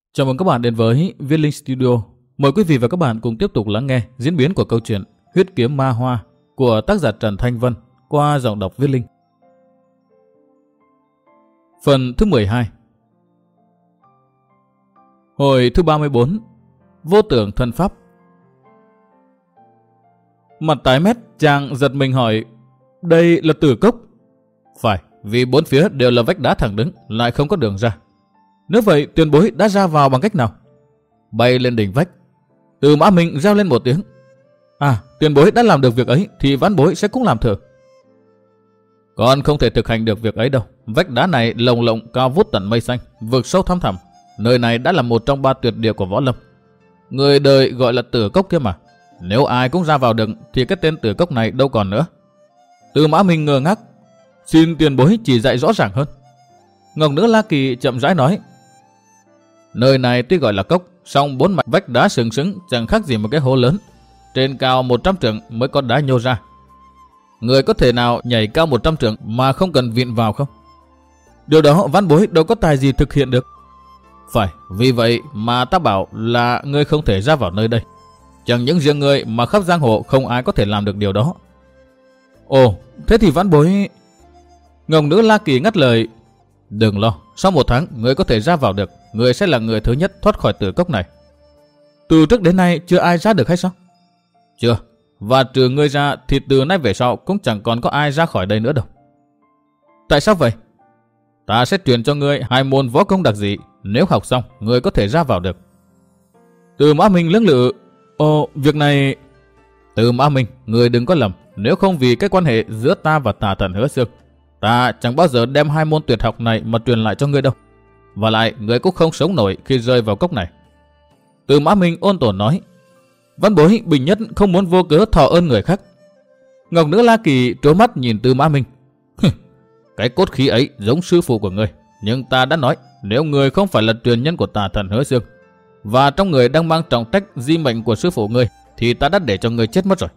Chào mừng các bạn đến với Viết Linh Studio. Mời quý vị và các bạn cùng tiếp tục lắng nghe diễn biến của câu chuyện Huyết Kiếm Ma Hoa của tác giả Trần Thanh Vân qua giọng đọc Viết Linh. Phần thứ 12. Hồi thứ 34. Vô tưởng thân pháp. Mặt tái mét, chàng giật mình hỏi: đây là Tử Cốc? Phải, vì bốn phía đều là vách đá thẳng đứng, lại không có đường ra. Nếu vậy, tiền bối đã ra vào bằng cách nào? Bay lên đỉnh vách. Từ Mã Minh reo lên một tiếng. Tiền bối đã làm được việc ấy thì vãn bối sẽ cũng làm thử. Con không thể thực hành được việc ấy đâu. Vách đá này lồng lộng cao vút tận mây xanh, vực sâu thăm thẳm. Nơi này đã là một trong ba tuyệt địa của võ lâm. Người đời gọi là Tử Cốc kia mà. Nếu ai cũng ra vào được thì cái tên Tử Cốc này đâu còn nữa. Từ Mã Minh ngơ ngác. Xin tiền bối chỉ dạy rõ ràng hơn. Ngọc Nữ La Kỳ chậm rãi nói: nơi này tuy gọi là cốc, song bốn mặt vách đá sừng sững chẳng khác gì một cái hố lớn. Trên cao 100 trượng mới có đá nhô ra. Người có thể nào nhảy cao 100 trượng mà không cần vịn vào không? Điều đó vãn bối đâu có tài gì thực hiện được. Phải, vì vậy mà ta bảo là ngươi không thể ra vào nơi đây. Chẳng những riêng ngươi mà khắp giang hồ không ai có thể làm được điều đó. Ồ, thế thì vãn bối... Ngọc Nữ La Kỳ ngắt lời: đừng lo, sau 1 tháng ngươi có thể ra vào được. Ngươi sẽ là người thứ nhất thoát khỏi Tử Cốc này. Từ trước đến nay chưa ai ra được hay sao? Chưa, và trừ ngươi ra thì từ nay về sau cũng chẳng còn có ai ra khỏi đây nữa đâu. Tại sao vậy? Ta sẽ truyền cho ngươi 2 môn võ công đặc dị. Nếu học xong, ngươi có thể ra vào được. Từ Mã Minh lưỡng lự: ồ, việc này... Từ Mã Minh, ngươi đừng có lầm. Nếu không vì cái quan hệ giữa ta và Tà Thần Hứa Xương, ta chẳng bao giờ đem 2 môn tuyệt học này mà truyền lại cho ngươi đâu. Và lại, ngươi cũng không sống nổi khi rơi vào cốc này. Từ Mã Minh ôn tồn nói: vãn bối bình nhất không muốn vô cớ thọ ơn người khác. Ngọc Nữ La Kỳ trố mắt nhìn Từ Mã Minh. Cái cốt khí ấy giống sư phụ của ngươi, nhưng ta đã nói nếu ngươi không phải là truyền nhân của Tà Thần Hứa Xương, và trong người đang mang trọng trách di mệnh của sư phụ ngươi, thì ta đã để cho ngươi chết mất rồi.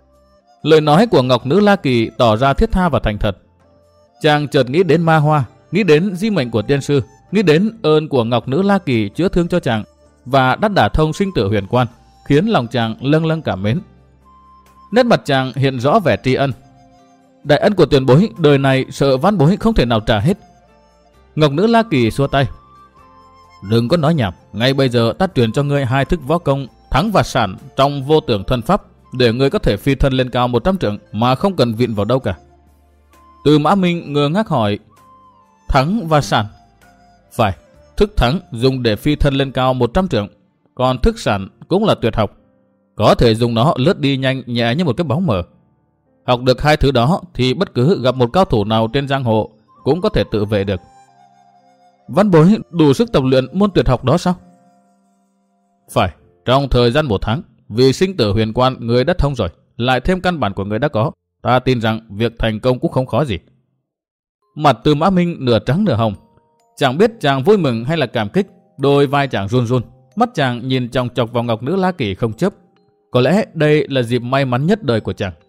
Lời nói của Ngọc Nữ La Kỳ tỏ ra thiết tha và thành thật. Chàng chợt nghĩ đến Ma Hoa, nghĩ đến di mệnh của tiên sư, nghĩ đến ơn của Ngọc Nữ La Kỳ chữa thương cho chàng và đã đả thông sinh tử huyền quan, khiến lòng chàng lâng lâng cảm mến. Nét mặt chàng hiện rõ vẻ tri ân. Đại ân của tiền bối đời này sợ vãn bối không thể nào trả hết. Ngọc Nữ La Kỳ xua tay: đừng có nói nhảm, ngay bây giờ ta truyền cho ngươi 2 thức võ công thắng và sản trong vô tưởng thân pháp, để ngươi có thể phi thân lên cao 100 trượng mà không cần vịn vào đâu cả. Từ Mã Minh ngơ ngác hỏi: thắng và sản? Phải, thức thắng dùng để phi thân lên cao 100 trượng, còn thức sản cũng là tuyệt học, có thể dùng nó lướt đi nhanh nhẹ như một cái bóng mờ. Học được 2 thứ đó thì bất cứ gặp một cao thủ nào trên giang hồ cũng có thể tự vệ được. Vãn bối đủ sức tập luyện môn tuyệt học đó sao? Phải, trong thời gian 1 tháng, vì sinh tử huyền quan người đã thông rồi, lại thêm căn bản của người đã có, ta tin rằng việc thành công cũng không khó gì. Mặt Từ Mã Minh nửa trắng nửa hồng, chẳng biết chàng vui mừng hay là cảm kích. Đôi vai chàng run run, mắt chàng nhìn chòng chọc vào Ngọc Nữ La Kỳ không chớp. Có lẽ đây là dịp may mắn nhất đời của chàng.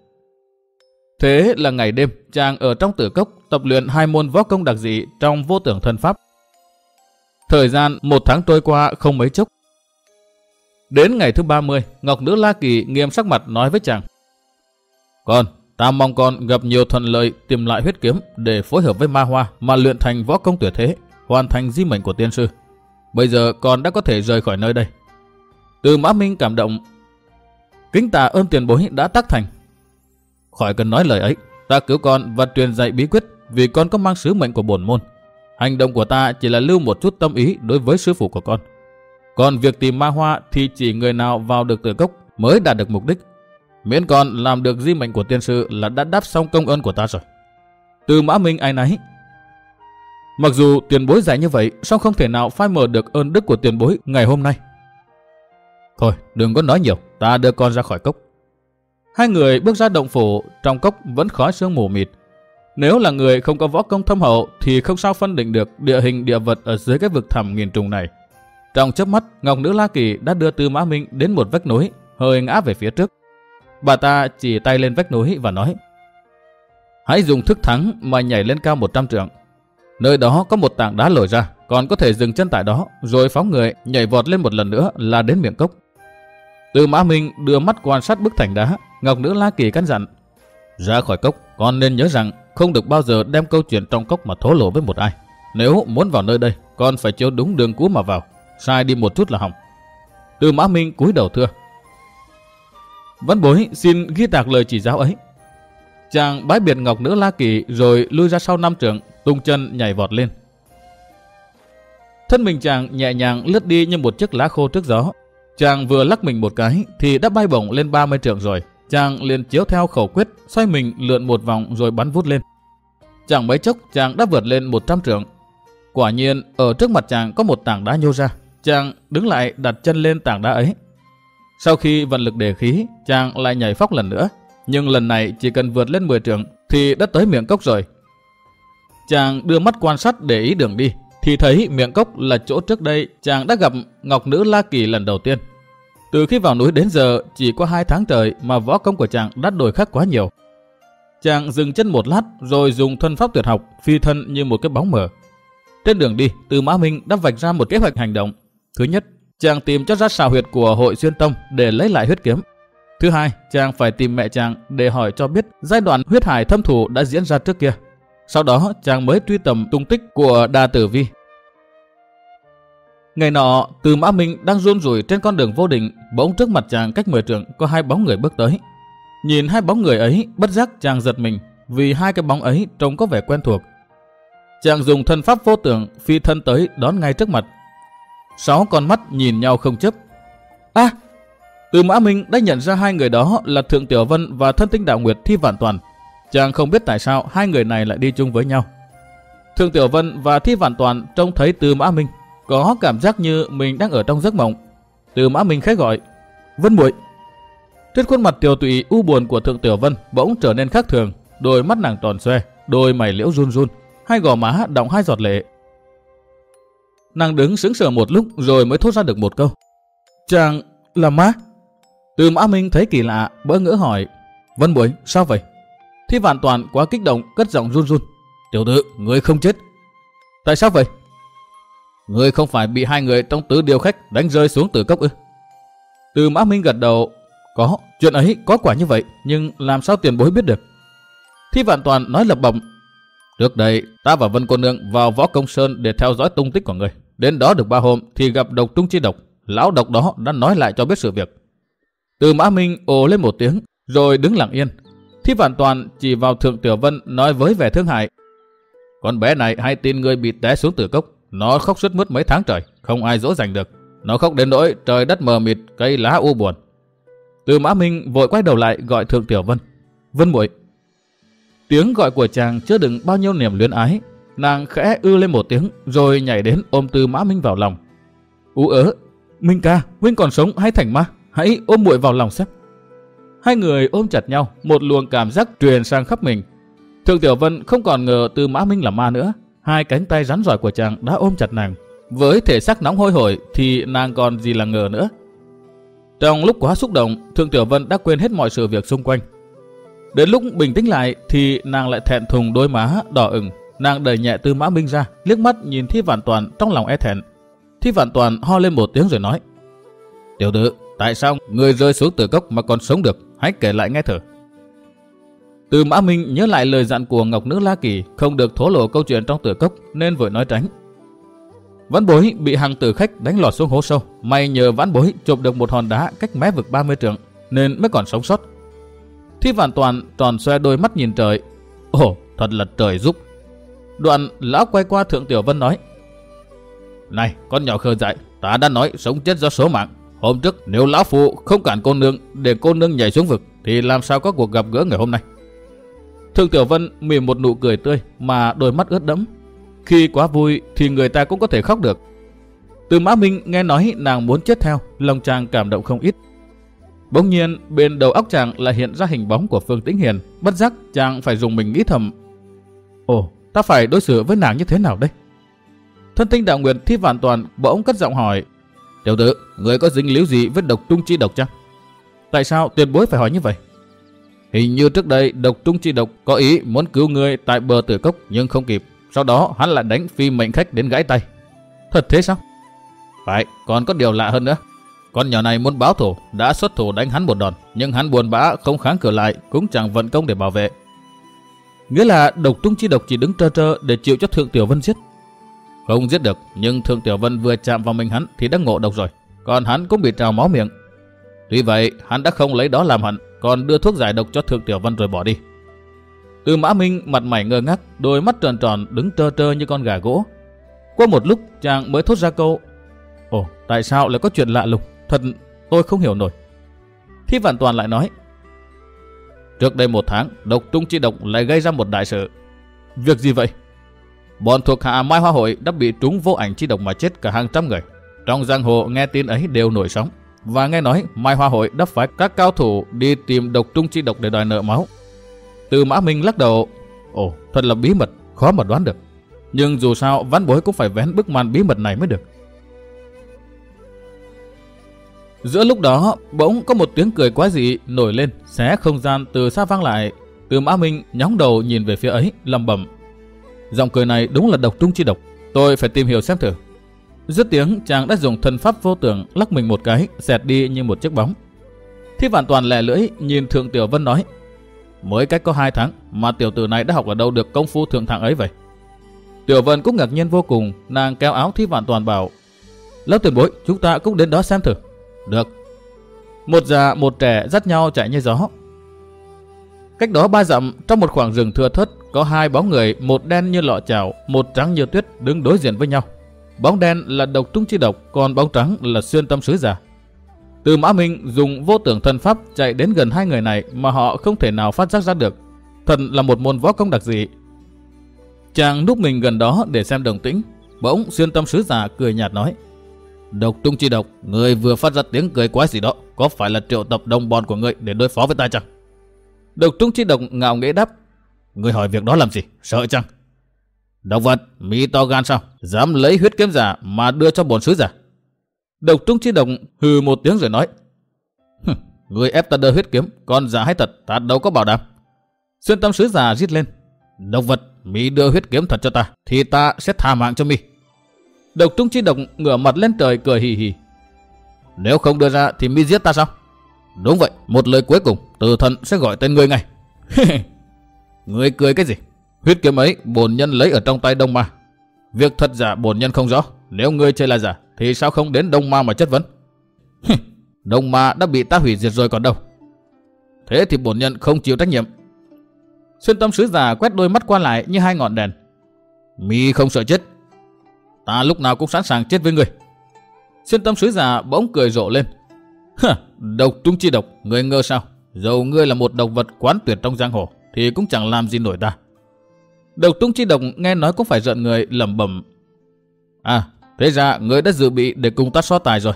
Thế là ngày đêm chàng ở trong Tử Cốc tập luyện 2 môn võ công đặc dị trong vô tưởng thân pháp. Thời gian 1 tháng trôi qua không mấy chốc. Đến ngày thứ 30, Ngọc Nữ La Kỳ nghiêm sắc mặt nói với chàng: con, ta mong con gặp nhiều thuận lợi tìm lại huyết kiếm để phối hợp với Ma Hoa mà luyện thành võ công tuyệt thế, hoàn thành di mệnh của tiên sư. Bây giờ con đã có thể rời khỏi nơi đây. Từ Mã Minh cảm động: kính tạ ơn tiền bối đã tác thành. Khỏi cần nói lời ấy, ta cứu con và truyền dạy bí quyết vì con có mang sứ mệnh của bổn môn. Hành động của ta chỉ là lưu một chút tâm ý đối với sư phụ của con. Còn việc tìm Ma Hoa thì chỉ người nào vào được Tử Cốc mới đạt được mục đích. Miễn con làm được di mệnh của tiên sư là đã đáp xong công ơn của ta rồi. Từ Mã Minh áy náy: mặc dù tiền bối dạy như vậy, song không thể nào phai mờ được ơn đức của tiền bối ngày hôm nay. Thôi, đừng có nói nhiều, ta đưa con ra khỏi cốc. 2 người bước ra động phủ, trong cốc vẫn khói sương mù mịt. Nếu là người không có võ công thâm hậu thì không sao phân định được địa hình địa vật ở dưới cái vực thẳm nghìn trùng này. Trong chớp mắt, Ngọc Nữ La Kỳ đã đưa Từ Mã Minh đến một vách núi, hơi ngã về phía trước. Bà ta chỉ tay lên vách núi và nói: hãy dùng thức thắng mà nhảy lên cao 100 trượng. Nơi đó có một tảng đá lồi ra, còn có thể dừng chân tại đó, rồi phóng người nhảy vọt lên một lần nữa là đến miệng cốc. Tư Mã Minh đưa mắt quan sát bức thành đá, Ngọc Nữ La Kỳ căn dặn: ra khỏi cốc, con nên nhớ rằng không được bao giờ đem câu chuyện trong cốc mà thổ lộ với một ai. Nếu muốn vào nơi đây, con phải chiếu đúng đường cũ mà vào, sai đi một chút là hỏng. Tư Mã Minh cúi đầu thưa: Văn bối xin ghi tạc lời chỉ giáo ấy. Chàng bái biệt Ngọc Nữ La Kỳ rồi lui ra sau 5 trượng, tung chân nhảy vọt lên. Thân mình chàng nhẹ nhàng lướt đi như một chiếc lá khô trước gió. Chàng vừa lắc mình một cái thì đã bay bổng lên 30 trượng rồi. Chàng liền chiếu theo khẩu quyết, xoay mình lượn một vòng rồi bắn vút lên. Chẳng mấy chốc chàng đã vượt lên 100 trượng. Quả nhiên ở trước mặt chàng có một tảng đá nhô ra. Chàng đứng lại đặt chân lên tảng đá ấy. Sau khi vận lực đề khí, chàng lại nhảy phóc lần nữa. Nhưng lần này chỉ cần vượt lên 10 trượng thì đã tới miệng cốc rồi. Chàng đưa mắt quan sát để ý đường đi, thì thấy miệng cốc là chỗ trước đây chàng đã gặp Ngọc Nữ La Kỳ lần đầu tiên. Từ khi vào núi đến giờ chỉ có 2 tháng trời mà võ công của chàng đã đổi khác quá nhiều. Chàng dừng chân một lát rồi dùng thân pháp tuyệt học phi thân như một cái bóng mờ. Trên đường đi, Tư Mã Minh đã vạch ra một kế hoạch hành động. Thứ nhất, chàng tìm cho ra xào huyệt của Hội Xuyên Tông để lấy lại huyết kiếm. Thứ hai, chàng phải tìm mẹ chàng để hỏi cho biết giai đoạn huyết hải thâm thù đã diễn ra trước kia. Sau đó chàng mới truy tầm tung tích của Đa Tử Vi. Ngày nọ, Tư Mã Minh đang run rủi trên con đường vô định, bỗng trước mặt chàng cách 10 trượng có 2 bóng người bước tới. Nhìn 2 bóng người ấy, bất giác chàng giật mình, vì 2 cái bóng ấy trông có vẻ quen thuộc. Chàng dùng thân pháp vô tưởng phi thân tới đón ngay trước mặt. 6 con mắt nhìn nhau không chớp. Tư Mã Minh đã nhận ra 2 người đó là Thượng Tiểu Vân và Thân Tinh Đạo Nguyệt Thi Vạn Toàn. Chàng không biết tại sao 2 người này lại đi chung với nhau. Thượng Tiểu Vân và Thi Vạn Toàn trông thấy Tư Mã Minh, có cảm giác như mình đang ở trong giấc mộng. Tư Mã Minh khẽ gọi: Vân muội. Trên khuôn mặt tiều tụy u buồn của Thượng Tiểu Vân bỗng trở nên khác thường, đôi mắt nàng tròn xoe, đôi mày liễu run run, 2 gò má đọng 2 giọt lệ. Nàng đứng sững sờ một lúc rồi mới thốt ra được một câu: Chàng là ma. Tư Mã Minh thấy kỳ lạ, bỡ ngỡ hỏi: Vân muội, sao vậy? Thi Vạn Toàn quá kích động, cất giọng run run: Tiểu tử, ngươi không chết. Tại sao vậy? Ngươi không phải bị 2 người trong Tứ Điêu Khách đánh rơi xuống tử cốc ư? Tư Mã Minh gật đầu: Có, chuyện ấy có quả như vậy, nhưng làm sao tiền bối biết được? Thi Vạn Toàn nói lẩm bẩm: Trước đây ta và Vân cô nương vào Võ Công Sơn để theo dõi tung tích của ngươi. Đến đó được 3 hôm thì gặp độc trung chi độc. Lão độc đó đã nói lại cho biết sự việc. Tư Mã Minh ồ lên một tiếng rồi đứng lặng yên. Thi Vạn Toàn chỉ vào Thượng Tiểu Vân nói với vẻ thương hại: Con bé này hay tin ngươi bị té xuống tử cốc. Nó khóc suốt mướt mấy tháng trời, không ai dỗ dành được. Nó khóc đến nỗi trời đất mờ mịt, cây lá u buồn. Tư Mã Minh vội quay đầu lại gọi Thượng Tiểu Vân: Vân muội. Tiếng gọi của chàng chứa đựng bao nhiêu niềm luyến ái. Nàng khẽ ư lên một tiếng rồi nhảy đến ôm Tư Mã Minh vào lòng. Ú ớ, Minh ca, huynh còn sống hay thành ma? Hãy ôm muội vào lòng xem. 2 người ôm chặt nhau, một luồng cảm giác truyền sang khắp mình. Thượng Tiểu Vân không còn ngờ Tư Mã Minh là ma nữa. 2 cánh tay rắn giỏi của chàng đã ôm chặt nàng. Với thể xác nóng hôi hổi thì nàng còn gì là ngờ nữa. Trong lúc quá xúc động, Thượng Tiểu Vân đã quên hết mọi sự việc xung quanh. Đến lúc bình tĩnh lại thì nàng lại thẹn thùng, đôi má đỏ ửng. Nàng đẩy nhẹ Tư Mã Minh ra, liếc mắt nhìn Thi Vạn Toàn trong lòng e thẹn. Thi Vạn Toàn ho lên một tiếng rồi nói: Tiểu tử, tại sao người rơi xuống tử cốc mà còn sống được? Hãy kể lại nghe thử. Tư Mã Minh nhớ lại lời dặn của Ngọc Nữ La Kỳ không được thổ lộ câu chuyện trong tử cốc nên vội nói tránh. Vãn bối bị hàng tử khách đánh lọt xuống hố sâu. May nhờ vãn bối chộp được một hòn đá cách mé vực 30 trượng nên mới còn sống sót. Thi Vạn Toàn tròn xoe đôi mắt nhìn trời. Ồ, thật là trời giúp. Đoạn lão quay qua Thượng Tiểu Vân nói: Này con nhỏ khờ dại, ta đã nói sống chết do số mạng. Hôm trước nếu lão phụ không cản cô nương để cô nương nhảy xuống vực thì làm sao có cuộc gặp gỡ ngày hôm nay. Thượng Tiểu Vân mỉm một nụ cười tươi mà đôi mắt ướt đẫm. Khi quá vui thì người ta cũng có thể khóc được. Tư Mã Minh nghe nói nàng muốn chết theo, lòng chàng cảm động không ít. Bỗng nhiên bên đầu óc chàng lại hiện ra hình bóng của Phương Tĩnh Hiền. Bất giác chàng phải dùng mình nghĩ thầm: Ồ, ta phải đối xử với nàng như thế nào đây? Thân Tinh Đạo Nguyệt Thi Vạn Toàn bỗng cất giọng hỏi: Tiểu tử, người có dính líu gì với độc trung chi độc chăng? Tại sao tiền bối phải hỏi như vậy? Hình như trước đây độc trung chi độc có ý muốn cứu ngươi tại bờ tử cốc nhưng không kịp. Sau đó hắn lại đánh phi mệnh khách đến gãy tay. Thật thế sao? Phải, còn có điều lạ hơn nữa. Con nhỏ này muốn báo thù, đã xuất thủ đánh hắn một đòn, nhưng hắn buồn bã không kháng cự lại, cũng chẳng vận công để bảo vệ. Nghĩa là Độc Tung Chi Độc chỉ đứng trơ trơ để chịu cho Thượng Tiểu Vân giết. Không giết được, nhưng Thượng Tiểu Vân vừa chạm vào mình hắn thì đã ngộ độc rồi, còn hắn cũng bị trào máu miệng. Tuy vậy, hắn đã không lấy đó làm hận, còn đưa thuốc giải độc cho Thượng Tiểu Vân rồi bỏ đi. Tư Mã Minh mặt mày ngơ ngác, đôi mắt tròn tròn đứng trơ trơ như con gà gỗ. Qua một lúc, chàng mới thốt ra câu: "Ồ, tại sao lại có chuyện lạ lùng? Thật tôi không hiểu nổi." Thi Vạn Toàn lại nói: "Trước đây 1 tháng, Độc Tung Chi Độc lại gây ra một đại sự." "Việc gì vậy?" "Bọn thuộc hạ Mai Hoa Hội đã bị trúng vô ảnh chi độc mà chết cả hàng trăm người. Trong giang hồ nghe tin ấy đều nổi sóng, và nghe nói Mai Hoa Hội đã phái các cao thủ đi tìm Độc Tung Chi Độc để đòi nợ máu." Tư Mã Minh lắc đầu: "Ồ, thật là bí mật, khó mà đoán được. Nhưng dù sao vãn bối cũng phải vén bức màn bí mật này mới được." Giữa lúc đó, bỗng có một tiếng cười quái dị nổi lên, xé không gian từ xa vang lại. Tư Mã Minh nhóng đầu nhìn về phía ấy, lẩm bẩm: "Giọng cười này đúng là Độc Tung Chi Độc, tôi phải tìm hiểu xem thử." Dứt tiếng, chàng đã dùng thân pháp vô tưởng lắc mình một cái, xẹt đi như một chiếc bóng. Thi Vạn Toàn lè lưỡi nhìn Thượng Tiểu Vân nói: "Mới cách có 2 tháng mà tiểu tử này đã học ở đâu được công phu thượng hạng ấy vậy?" Tiểu Vân cũng ngạc nhiên vô cùng, nàng kéo áo Thi Vạn Toàn bảo: "Lão tiền bối, chúng ta cũng đến đó xem thử." "Được." Một già một trẻ dắt nhau chạy như gió. Cách đó 3 dặm, trong một khoảng rừng thưa thớt, có 2 bóng người, một đen như lọ chảo, một trắng như tuyết, đứng đối diện với nhau. Bóng đen là Độc Tung Chi Độc, còn bóng trắng là Xuyên Tâm Sứ Giả. Tư Mã Minh dùng vô tưởng thân pháp chạy đến gần 2 người này mà họ không thể nào phát giác ra được. Thật là một môn võ công đặc dị. Chàng núp mình gần đó để xem động tĩnh. Bỗng Xuyên Tâm Sứ Giả cười nhạt nói: "Độc Tung Chi Độc, người vừa phát ra tiếng cười quái gì đó, có phải là triệu tập đồng bọn của người để đối phó với ta chăng?" Độc Tung Chi Độc ngạo nghễ đáp: "Người hỏi việc đó làm gì, sợ chăng?" "Độc vật, mỹ to gan sao, dám lấy huyết kiếm giả mà đưa cho bổn sứ giả?" Độc Tung Chi Độc hừ một tiếng rồi nói: "Người ép ta đưa huyết kiếm, còn giả hay thật, ta đâu có bảo đảm." Xuyên Tâm Sứ Giả rít lên: "Độc vật, mi đưa huyết kiếm thật cho ta, thì ta sẽ tha mạng cho mi." Độc Tung Chi Độc ngửa mặt lên trời cười hì hì: "Nếu không đưa ra thì mi giết ta sao?" "Đúng vậy, một lời cuối cùng, Tử Thần sẽ gọi tên ngươi ngay." "Ngươi cười cái gì? Huyết kiếm ấy bổn nhân lấy ở trong tay Đông Ma. Việc thật giả bổn nhân không rõ, nếu ngươi chơi là giả thì sao không đến Đông Ma mà chất vấn?" "Đông Ma đã bị ta hủy diệt rồi còn đâu." "Thế thì bổn nhân không chịu trách nhiệm." Xuyên Tâm Sứ Giả quét đôi mắt qua lại như 2 ngọn đèn: "Mi không sợ chết?" "Ta lúc nào cũng sẵn sàng chết với ngươi." Xuyên Tâm Sứ Giả bỗng cười rộ lên: "Độc Tung Chi Độc, ngươi ngơ sao? Dầu ngươi là một độc vật quán tuyệt trong giang hồ thì cũng chẳng làm gì nổi ta." Độc Tung Chi Độc nghe nói cũng phải giận người, lẩm bẩm: "À, thế ra ngươi đã dự bị để cùng ta so tài rồi."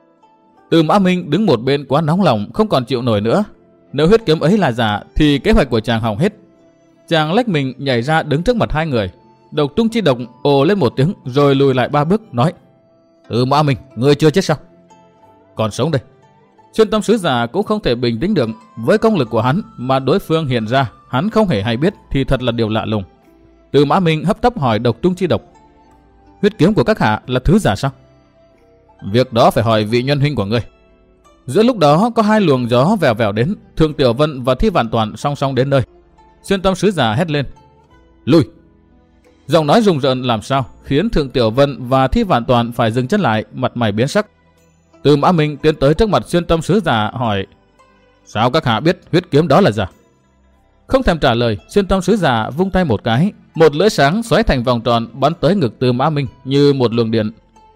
Tư Mã Minh đứng một bên quá nóng lòng, không còn chịu nổi nữa. Nếu huyết kiếm ấy là giả thì kế hoạch của chàng hỏng hết. Chàng lách mình nhảy ra đứng trước mặt 2 người. Độc Tung Chi Độc ồ lên một tiếng rồi lùi lại 3 bước nói: "Tư Mã Minh, ngươi chưa chết sao?" "Còn sống đây." Xuyên Tâm Sứ Giả cũng không thể bình tĩnh được, với công lực của hắn mà đối phương hiện ra hắn không hề hay biết thì thật là điều lạ lùng. Tư Mã Minh hấp tấp hỏi Độc Tung Chi Độc: "Huyết kiếm của các hạ là thứ giả sao?" "Việc đó phải hỏi vị nhân huynh của ngươi." Giữa lúc đó có 2 luồng gió vèo vèo đến, Thượng Tiểu Vân và Thi Vạn Toàn song song đến nơi. Xuyên Tâm Sứ Giả hét lên: "Lùi!" Giọng nói rùng rợn làm sao khiến Thượng Tiểu Vân và Thi Vạn Toàn phải dừng chân lại, mặt mày biến sắc. Tư Mã Minh tiến tới trước mặt Xuyên Tâm Sứ Giả hỏi: "Sao các hạ biết huyết kiếm đó là giả?" Không thèm trả lời, Xuyên Tâm Sứ Giả vung tay một cái, một lưỡi sáng xoáy thành vòng tròn bắn tới ngực Tư Mã Minh như một luồng điện.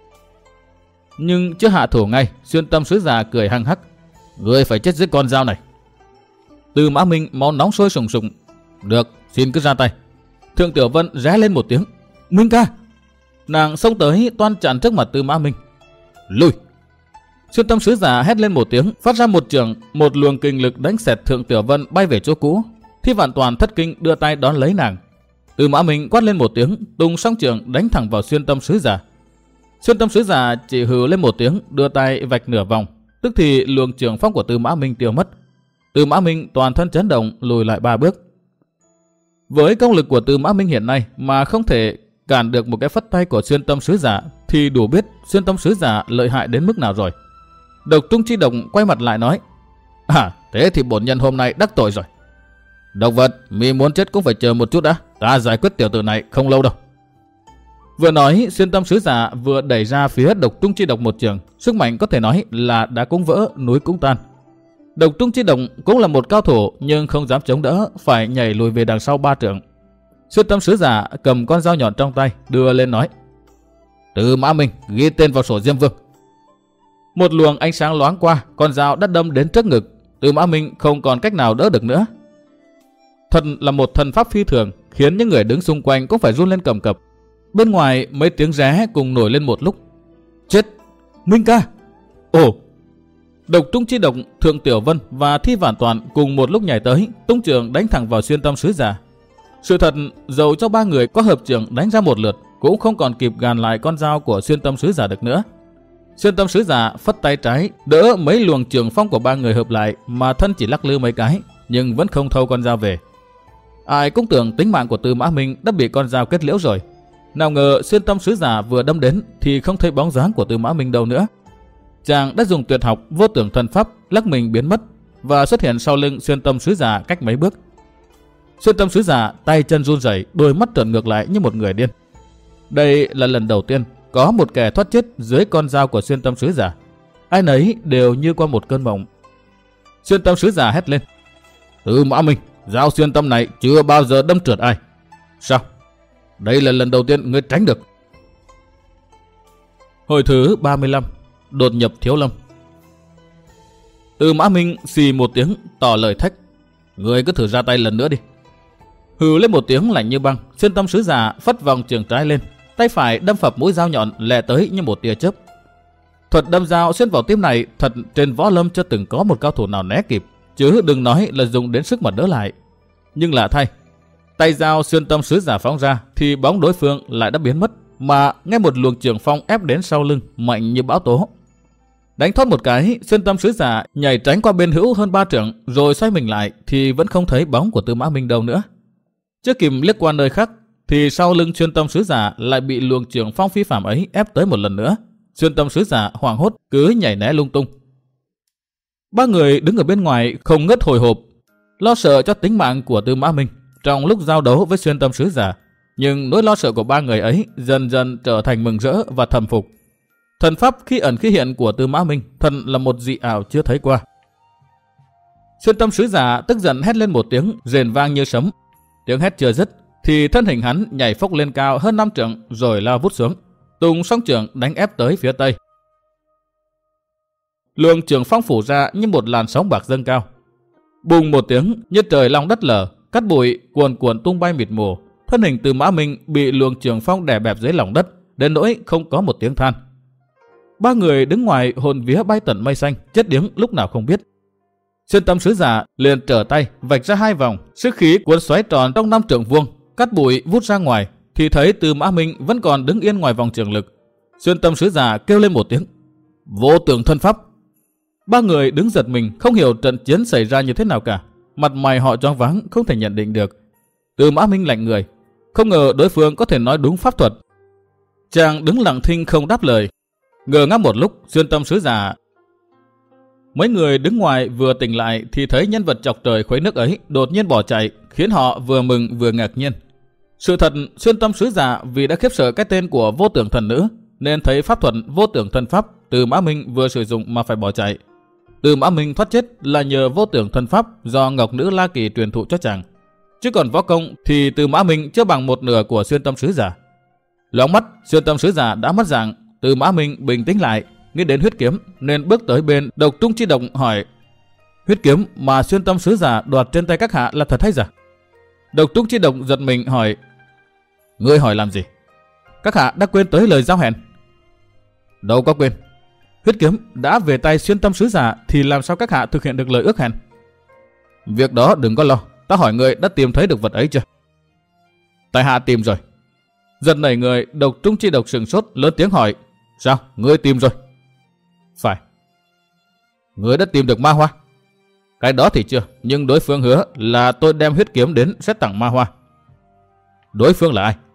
Nhưng chưa hạ thủ ngay, Xuyên Tâm Sứ Giả cười hăng hắc: "Ngươi phải chết dưới con dao này." Tư Mã Minh máu nóng sôi sùng sục: "Được, xin cứ ra tay." Thượng Tiểu Vân ré lên một tiếng: "Minh ca!" Nàng xông tới toan chặn trước mặt Tư Mã Minh: "Lùi!" Xuyên Tâm Sứ Giả hét lên một tiếng, phát ra một chưởng, một luồng kinh lực đánh xẹt Thượng Tiểu Vân bay về chỗ cũ. Thi Vạn Toàn thất kinh đưa tay đón lấy nàng. Tư Mã Minh quát lên một tiếng, tung song chưởng đánh thẳng vào Xuyên Tâm Sứ Giả. Xuyên Tâm Sứ Giả chỉ hừ lên một tiếng, đưa tay vạch nửa vòng, tức thì luồng chưởng phong của Tư Mã Minh tiêu mất. Tư Mã Minh toàn thân chấn động lùi lại 3 bước. Với công lực của Tư Mã Minh hiện nay mà không thể cản được một cái phất tay của Xuyên Tâm Sứ Giả thì đủ biết Xuyên Tâm Sứ Giả lợi hại đến mức nào rồi. Độc Trung Chi Độc quay mặt lại nói: thế thì bổn nhân hôm nay đắc tội rồi. Độc vật, mi muốn chết cũng phải chờ một chút đã, ta giải quyết tiểu tử này không lâu đâu. Vừa nói, Xuyên Tâm Sứ Giả vừa đẩy ra phía Độc Trung Chi Độc một trường, sức mạnh có thể nói là đá cũng vỡ, núi cũng tan. Độc Trung Chi Độc cũng là một cao thủ nhưng không dám chống đỡ, phải nhảy lùi về đằng sau 3 trượng. Xuyên Tâm Sứ Giả cầm con dao nhọn trong tay đưa lên nói: Từ Mã Minh, ghi tên vào sổ Diêm Vương. Một luồng ánh sáng loáng qua, con dao đã đâm đến trước ngực. Từ Mã Minh không còn cách nào đỡ được nữa. Thật là một thần pháp phi thường, khiến những người đứng xung quanh cũng phải run lên cầm cập. Bên ngoài mấy tiếng ré cùng nổi lên một lúc. Chết! Minh ca! Ồ! Độc Trung Chi Độc, Thượng Tiểu Vân và Thi Vạn Toàn cùng một lúc nhảy tới, tung trường đánh thẳng vào Xuyên Tâm Sứ Giả. Sự thật, dầu cho 3 người có hợp trường đánh ra một lượt, cũng không còn kịp gàn lại con dao của Xuyên Tâm Sứ Giả được nữa. Xuyên Tâm Sứ Giả phất tay trái, đỡ mấy luồng trường phong của 3 người hợp lại, mà thân chỉ lắc lư mấy cái, nhưng vẫn không thâu con dao về. Ai cũng tưởng tính mạng của Từ Mã Minh đã bị con dao kết liễu rồi. Nào ngờ Xuyên Tâm Sứ Giả vừa đâm đến thì không thấy bóng dáng của Từ Mã Minh đâu nữa. Chàng đã dùng tuyệt học vô tưởng thần pháp lắc mình biến mất và xuất hiện sau lưng Xuyên Tâm Sứ Giả cách mấy bước. Xuyên Tâm Sứ Giả tay chân run rẩy, đôi mắt trợn ngược lại như một người điên. Đây là lần đầu tiên có một kẻ thoát chết dưới con dao của Xuyên Tâm Sứ Giả. Ai nấy đều như qua một cơn mộng. Xuyên Tâm Sứ Giả hét lên: Từ Mã Minh, dao xuyên tâm này chưa bao giờ đâm trượt ai. Sao? Đây là lần đầu tiên ngươi tránh được. Hồi thứ 35, đột nhập Thiếu Lâm. Từ Mã Minh xì một tiếng tỏ lời thách: Ngươi cứ thử ra tay lần nữa đi. Hừ lên một tiếng lạnh như băng, Xuyên Tâm Sứ Giả phất vòng trường trái lên, tay phải đâm phập mũi dao nhọn lẹ tới như một tia chớp. Thuật đâm dao xuyên vào tim này thật trên võ lâm chưa từng có một cao thủ nào né kịp, chứ đừng nói là dùng đến sức mà đỡ lại. Nhưng lạ thay, tay dao Xuyên Tâm Sứ Giả phóng ra thì bóng đối phương lại đã biến mất, mà nghe một luồng trường phong ép đến sau lưng mạnh như bão tố. Đánh thoát một cái, Xuyên Tâm Sứ Giả nhảy tránh qua bên hữu hơn 3 trượng, rồi xoay mình lại thì vẫn không thấy bóng của Từ Mã Minh đâu nữa. Chưa kịp liếc qua nơi khác thì sau lưng Xuyên Tâm Sứ Giả lại bị luồng trường phong phi phàm ấy ép tới một lần nữa. Xuyên Tâm Sứ Giả hoảng hốt cứ nhảy né lung tung. 3 người đứng ở bên ngoài không ngớt hồi hộp, lo sợ cho tính mạng của Từ Mã Minh trong lúc giao đấu với Xuyên Tâm Sứ Giả. Nhưng nỗi lo sợ của 3 người ấy dần dần trở thành mừng rỡ và thầm phục. Thần pháp khi ẩn khi hiện của Từ Mã Minh thật là một dị ảo chưa thấy qua. Xuyên Tâm Sứ Giả tức giận hét lên một tiếng rền vang như sấm. Tiếng hét chưa dứt thì thân hình hắn nhảy phốc lên cao hơn 5 trượng rồi lao vút xuống, tung song trường đánh ép tới phía tây. Luồng trường phong phủ ra như một làn sóng bạc dâng cao. Bùng một tiếng như trời long đất lở, cát bụi cuồn cuộn tung bay mịt mù. Thân hình Từ Mã Minh bị luồng trường phong đè bẹp dưới lòng đất đến nỗi không có một tiếng than. 3 người đứng ngoài hồn vía bay tận mây xanh, chết điếng lúc nào không biết. Xuyên Tâm Sứ Giả liền trở tay vạch ra 2 vòng, sức khí cuốn xoáy tròn trong 5 trượng vuông, cát bụi vút ra ngoài thì thấy Từ Mã Minh vẫn còn đứng yên ngoài vòng trường lực. Xuyên Tâm Sứ Giả kêu lên một tiếng: Vô tưởng thân pháp. 3 người đứng giật mình, không hiểu trận chiến xảy ra như thế nào cả, mặt mày họ choáng váng không thể nhận định được. Từ Mã Minh lạnh người, không ngờ đối phương có thể nói đúng pháp thuật. Chàng đứng lặng thinh không đáp lời. Ngờ ngác một lúc, Xuyên Tâm Sứ Giả. Mấy người đứng ngoài vừa tỉnh lại thì thấy nhân vật chọc trời khuấy nước ấy đột nhiên bỏ chạy, khiến họ vừa mừng vừa ngạc nhiên. Sự thật, Xuyên Tâm Sứ Giả vì đã khiếp sợ cái tên của vô tưởng thần nữ nên thấy pháp thuật vô tưởng thân pháp Từ Mã Minh vừa sử dụng mà phải bỏ chạy. Từ Mã Minh thoát chết là nhờ vô tưởng thân pháp do Ngọc Nữ La Kỳ truyền thụ cho chàng, chứ còn võ công thì Từ Mã Minh chưa bằng một nửa của Xuyên Tâm Sứ Giả. Loáng mắt, Xuyên Tâm Sứ Giả đã mất dạng. Từ Mã Minh bình tĩnh lại, nghĩ đến huyết kiếm nên bước tới bên Độc Trung Chi Độc hỏi: Huyết kiếm mà Xuyên Tâm Sứ Giả đoạt trên tay các hạ là thật hay giả? Độc Trung Chi Độc giật mình hỏi: Ngươi hỏi làm gì? Các hạ đã quên tới lời giao hẹn? Đâu có quên. Huyết kiếm đã về tay Xuyên Tâm Sứ Giả thì làm sao các hạ thực hiện được lời ước hẹn? Việc đó đừng có lo, ta hỏi ngươi đã tìm thấy được vật ấy chưa? Tại hạ tìm rồi. Giật nảy người, Độc Trung Chi Độc sửng sốt lớn tiếng hỏi: Sao, ngươi tìm rồi? Phải. Ngươi đã tìm được ma hoa? Cái đó thì chưa, nhưng đối phương hứa là tôi đem huyết kiếm đến sẽ tặng ma hoa. Đối phương là ai?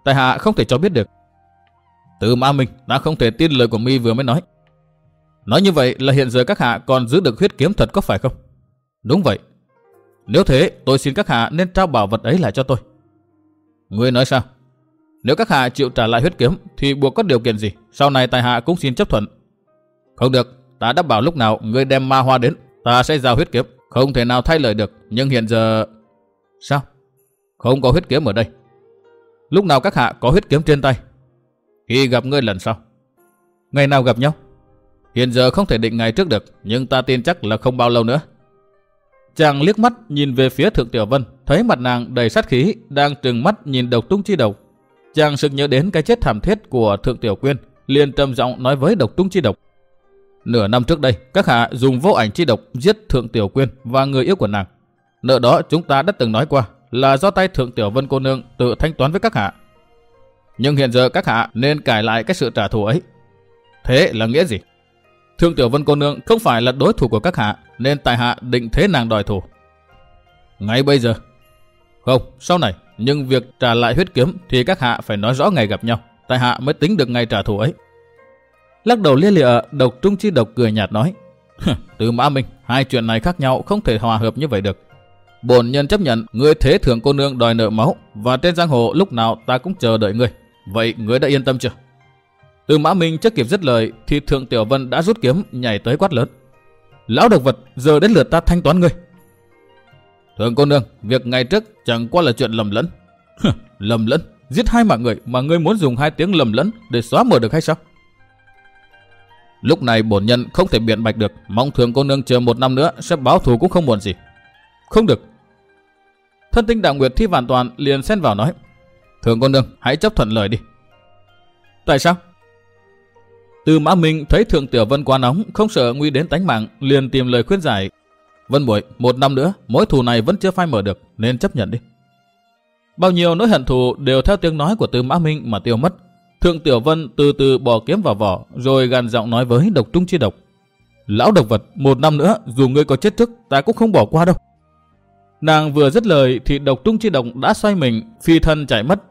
tại hạ không thể cho biết được. Tư Mã Minh, ta không thể tin lời của mi vừa mới nói. Nói như vậy là hiện giờ các hạ còn giữ được huyết kiếm thật có phải không? Đúng vậy. Nếu thế, tôi xin các hạ nên trao bảo vật ấy lại cho tôi. Ngươi nói sao? Nếu các hạ chịu trả lại huyết kiếm thì buộc có điều kiện gì? Sau này tại hạ cũng xin chấp thuận. Không được, ta đã bảo lúc nào ngươi đem ma hoa đến, ta sẽ giao huyết kiếm, không thể nào thay lời được. Nhưng hiện giờ... Sao? Không có huyết kiếm ở đây. Lúc nào các hạ có huyết kiếm trên tay? Khi gặp ngươi lần sau. Ngày nào gặp nhau? Hiện giờ không thể định ngày trước được, nhưng ta tin chắc là không bao lâu nữa. Chàng liếc mắt nhìn về phía Thượng Tiểu Vân, thấy mặt nàng đầy sát khí, đang trừng mắt nhìn Độc Tung Chi Độc. Chàng sực nhớ đến cái chết thảm thiết của Thượng Tiểu Quyên, liền trầm giọng nói với Độc Tung Chi Độc: Nửa năm trước đây, các hạ dùng vô ảnh chi độc giết Thượng Tiểu Quyên và người yêu của nàng. Nợ đó chúng ta đã từng nói qua là do tay Thượng Tiểu Vân cô nương tự thanh toán với các hạ. Nhưng hiện giờ các hạ nên cải lại cái sự trả thù ấy. Thế là nghĩa gì? Thượng Tiểu Vân cô nương không phải là đối thủ của các hạ, nên tại hạ định thế nàng đòi thù. Ngay bây giờ? Không, sau này. Nhưng việc trả lại huyết kiếm thì các hạ phải nói rõ ngày gặp nhau, tại hạ mới tính được ngày trả thù ấy. Lắc đầu lia lịa, Độc Tung Chi Độc cười nhạt nói: Tư Mã Minh, hai chuyện này khác nhau, không thể hòa hợp như vậy được. Bổn nhân chấp nhận ngươi thế Thượng cô nương đòi nợ máu, và trên giang hồ lúc nào ta cũng chờ đợi ngươi. Vậy ngươi đã yên tâm chưa? Tư Mã Minh chưa kịp dứt lời thì Thượng Tiểu Vân đã rút kiếm nhảy tới quát lớn: Lão độc vật, giờ đến lượt ta thanh toán ngươi. Thượng cô nương, việc ngày trước chẳng qua là chuyện lầm lẫn. Lầm lẫn? Giết hai mạng người mà ngươi muốn dùng 2 tiếng lầm lẫn để xóa mờ được hay sao? Lúc này bổn nhân không thể biện bạch được, mong Thượng cô nương chờ 1 năm nữa sẽ báo thù cũng không muộn gì. Không được. Thân tinh Đạo Nguyệt Thi Vạn Toàn liền xen vào nói: Thượng cô nương, hãy chấp thuận lời đi. Tại sao? Tư Mã Minh thấy Thượng Tiểu Vân quá nóng, không sợ nguy đến tánh mạng, liền tìm lời khuyên giải: Vân muội, 1 năm nữa mối thù này vẫn chưa phai mở được, nên chấp nhận đi. Bao nhiêu nỗi hận thù đều theo tiếng nói của Tư Mã Minh mà tiêu mất. Thượng Tiểu Vân từ từ bỏ kiếm vào vỏ, rồi gằn giọng nói với Độc Tung Chi Độc: Lão độc vật, 1 năm nữa dù ngươi có chết trước, ta cũng không bỏ qua đâu. Nàng vừa dứt lời thì Độc Tung Chi Độc đã xoay mình phi thân chạy mất.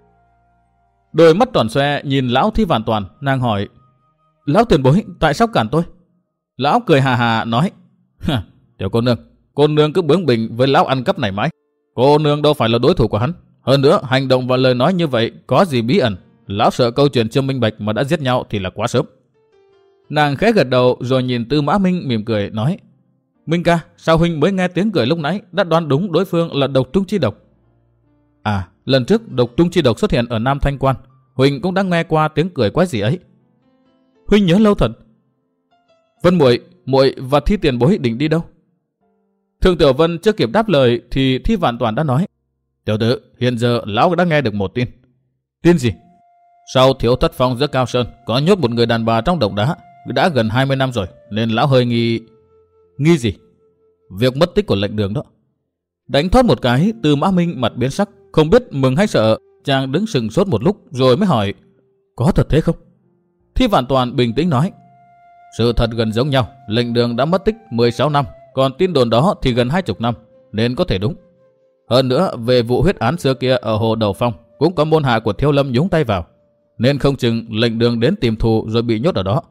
Đôi mắt tròn xoe nhìn lão Thi Vạn Toàn, nàng hỏi: Lão tiền bối, tại sao cản tôi? Lão cười hà hà nói: Tiểu cô nương cứ bướng bỉnh với lão ăn cắp này mãi. Cô nương đâu phải là đối thủ của hắn. Hơn nữa, hành động và lời nói như vậy có gì bí ẩn. Lão sợ câu chuyện chưa minh bạch mà đã giết nhau thì là quá sớm. Nàng khẽ gật đầu rồi nhìn Tư Mã Minh mỉm cười nói: Minh ca, sao huynh mới nghe tiếng cười lúc nãy đã đoán đúng đối phương là Độc Tung Chi Độc? À, lần trước Độc Tung Chi Độc xuất hiện ở Nam Thanh Quan, huynh cũng đã nghe qua tiếng cười quái gì ấy. Huynh nhớ lâu thật. Vân muội và Thi tiền bối định đi đâu? Thượng Tiểu Vân chưa kịp đáp lời thì Thi Vạn Toàn đã nói: Tiểu tử, hiện giờ lão đã nghe được một tin. Tin gì? Sau Thiếu Thất Phong giữa Cao Sơn có nhốt một người đàn bà trong động đá, đã gần 20 năm rồi, nên lão hơi nghi. Nghi gì? Việc mất tích của Lệnh Đường đó. Đánh thoát một cái, Tư Mã Minh mặt biến sắc, không biết mừng hay sợ. Chàng đứng sừng sốt một lúc rồi mới hỏi: Có thật thế không? Thi Vạn Toàn bình tĩnh nói: Sự thật gần giống nhau, Lệnh Đường đã mất tích 16 năm, còn tin đồn đó thì gần 20 năm, nên có thể đúng. Hơn nữa, về vụ huyết án xưa kia ở hồ Đầu Phong, cũng có môn hạ của Thiếu Lâm nhúng tay vào, nên không chừng Lệnh Đường đến tìm thù rồi bị nhốt ở đó.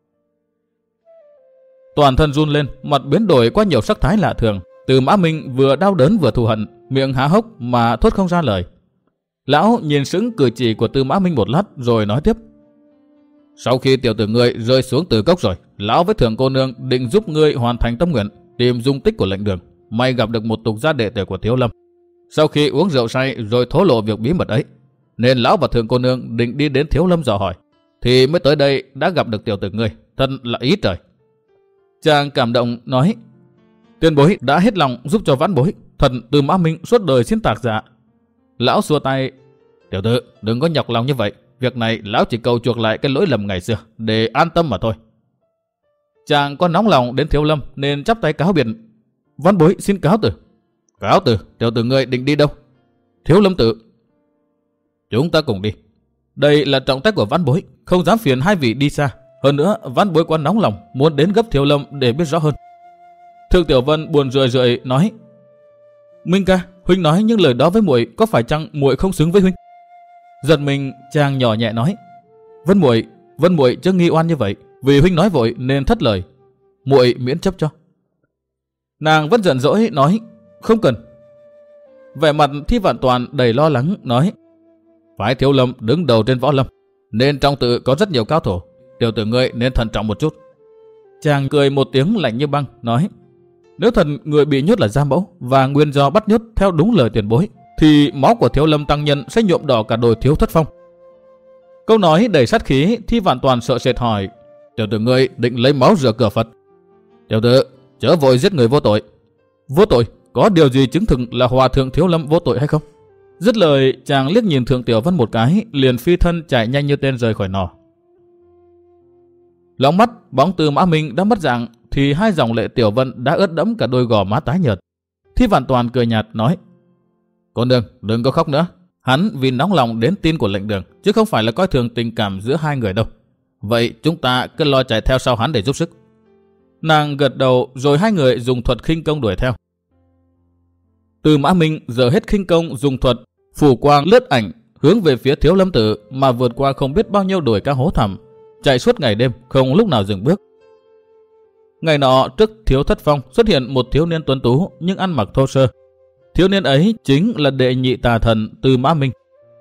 Toàn thân run lên, mặt biến đổi qua nhiều sắc thái lạ thường. Tư Mã Minh vừa đau đớn vừa thù hận, miệng há hốc mà thốt không ra lời. Lão nhìn sững cử chỉ của Tư Mã Minh một lát rồi nói tiếp: Sau khi tiểu tử ngươi rơi xuống từ cốc rồi, lão với Thượng cô nương định giúp ngươi hoàn thành tâm nguyện, tìm dung tích của Lệnh Đường. May gặp được một tục gia đệ tử của Thiếu Lâm. Sau khi uống rượu say rồi thổ lộ việc bí mật ấy, nên lão và Thượng cô nương định đi đến Thiếu Lâm dò hỏi, thì mới tới đây đã gặp được tiểu tử ngươi, thật là ý trời. Chàng cảm động nói: Tiền bối đã hết lòng giúp cho vãn bối, thật Tư Mã Minh suốt đời xin tạc dạ. Lão xua tay: Tiểu tử, đừng có nhọc lòng như vậy, việc này lão chỉ cầu chuộc lại cái lỗi lầm ngày xưa để an tâm mà thôi. Chàng có nóng lòng đến Thiếu Lâm nên chắp tay cáo biệt: Vãn bối xin cáo từ. Cáo từ? Tiểu tử ngươi định đi đâu? Thiếu Lâm tự. Chúng ta cùng đi. Đây là trọng trách của vãn bối, không dám phiền hai vị đi xa. Hơn nữa, vãn bối quá nóng lòng muốn đến gấp Thiếu Lâm để biết rõ hơn. Thượng Tiểu Vân buồn rười rượi nói: Minh ca, huynh nói những lời đó với muội, có phải chăng muội không xứng với huynh? Giật mình, chàng nhỏ nhẹ nói: Vân muội chưa nghi oan như vậy, vì huynh nói vội nên thất lời, muội miễn chấp cho. Nàng vẫn giận dỗi nói: Không cần. Vẻ mặt Thi Vạn Toàn đầy lo lắng nói: Phái Thiếu Lâm đứng đầu trên võ lâm, nên trong tự có rất nhiều cao thủ, tiểu tử ngươi nên thận trọng một chút. Chàng cười một tiếng lạnh như băng nói: Nếu thần người bị nhốt là gia mẫu và nguyên do bắt nhốt theo đúng lời tiền bối, thì máu của Thiếu Lâm tăng nhân sẽ nhuộm đỏ cả đồi Thiếu Thất Phong. Câu nói đầy sát khí. Thi Vạn Toàn sợ sệt hỏi: Tiểu tử ngươi định lấy máu rửa cửa Phật? Tiểu tử chớ vội giết người vô tội. Vô tội? Có điều gì chứng thực là hòa thượng Thiếu Lâm vô tội hay không? Dứt lời, chàng liếc nhìn Thượng Tiểu Vân một cái, liền phi thân chạy nhanh như tên rời khỏi nỏ. Lóng mắt, bóng Tư Mã Minh đã mất dạng, thì hai dòng lệ Tiểu Vân đã ướt đẫm cả đôi gò má tái nhợt. Thi Vạn Toàn cười nhạt nói: Con đường, đừng có khóc nữa. Hắn vì nóng lòng đến tin của lệnh đường, chứ không phải là coi thường tình cảm giữa hai người đâu. Vậy chúng ta cứ lo chạy theo sau hắn để giúp sức. Nàng gật đầu, rồi hai người dùng thuật khinh công đuổi theo. Tư Mã Minh giờ hết khinh công dùng thuật, phủ quang lướt ảnh hướng về phía Thiếu Lâm Tự, mà vượt qua không biết bao nhiêu đồi cao hố thẳm, chạy suốt ngày đêm không lúc nào dừng bước. Ngày nọ, trước Thiếu Thất Phong xuất hiện một thiếu niên tuấn tú nhưng ăn mặc thô sơ. Thiếu niên ấy chính là đệ nhị tà thần Tư Mã Minh.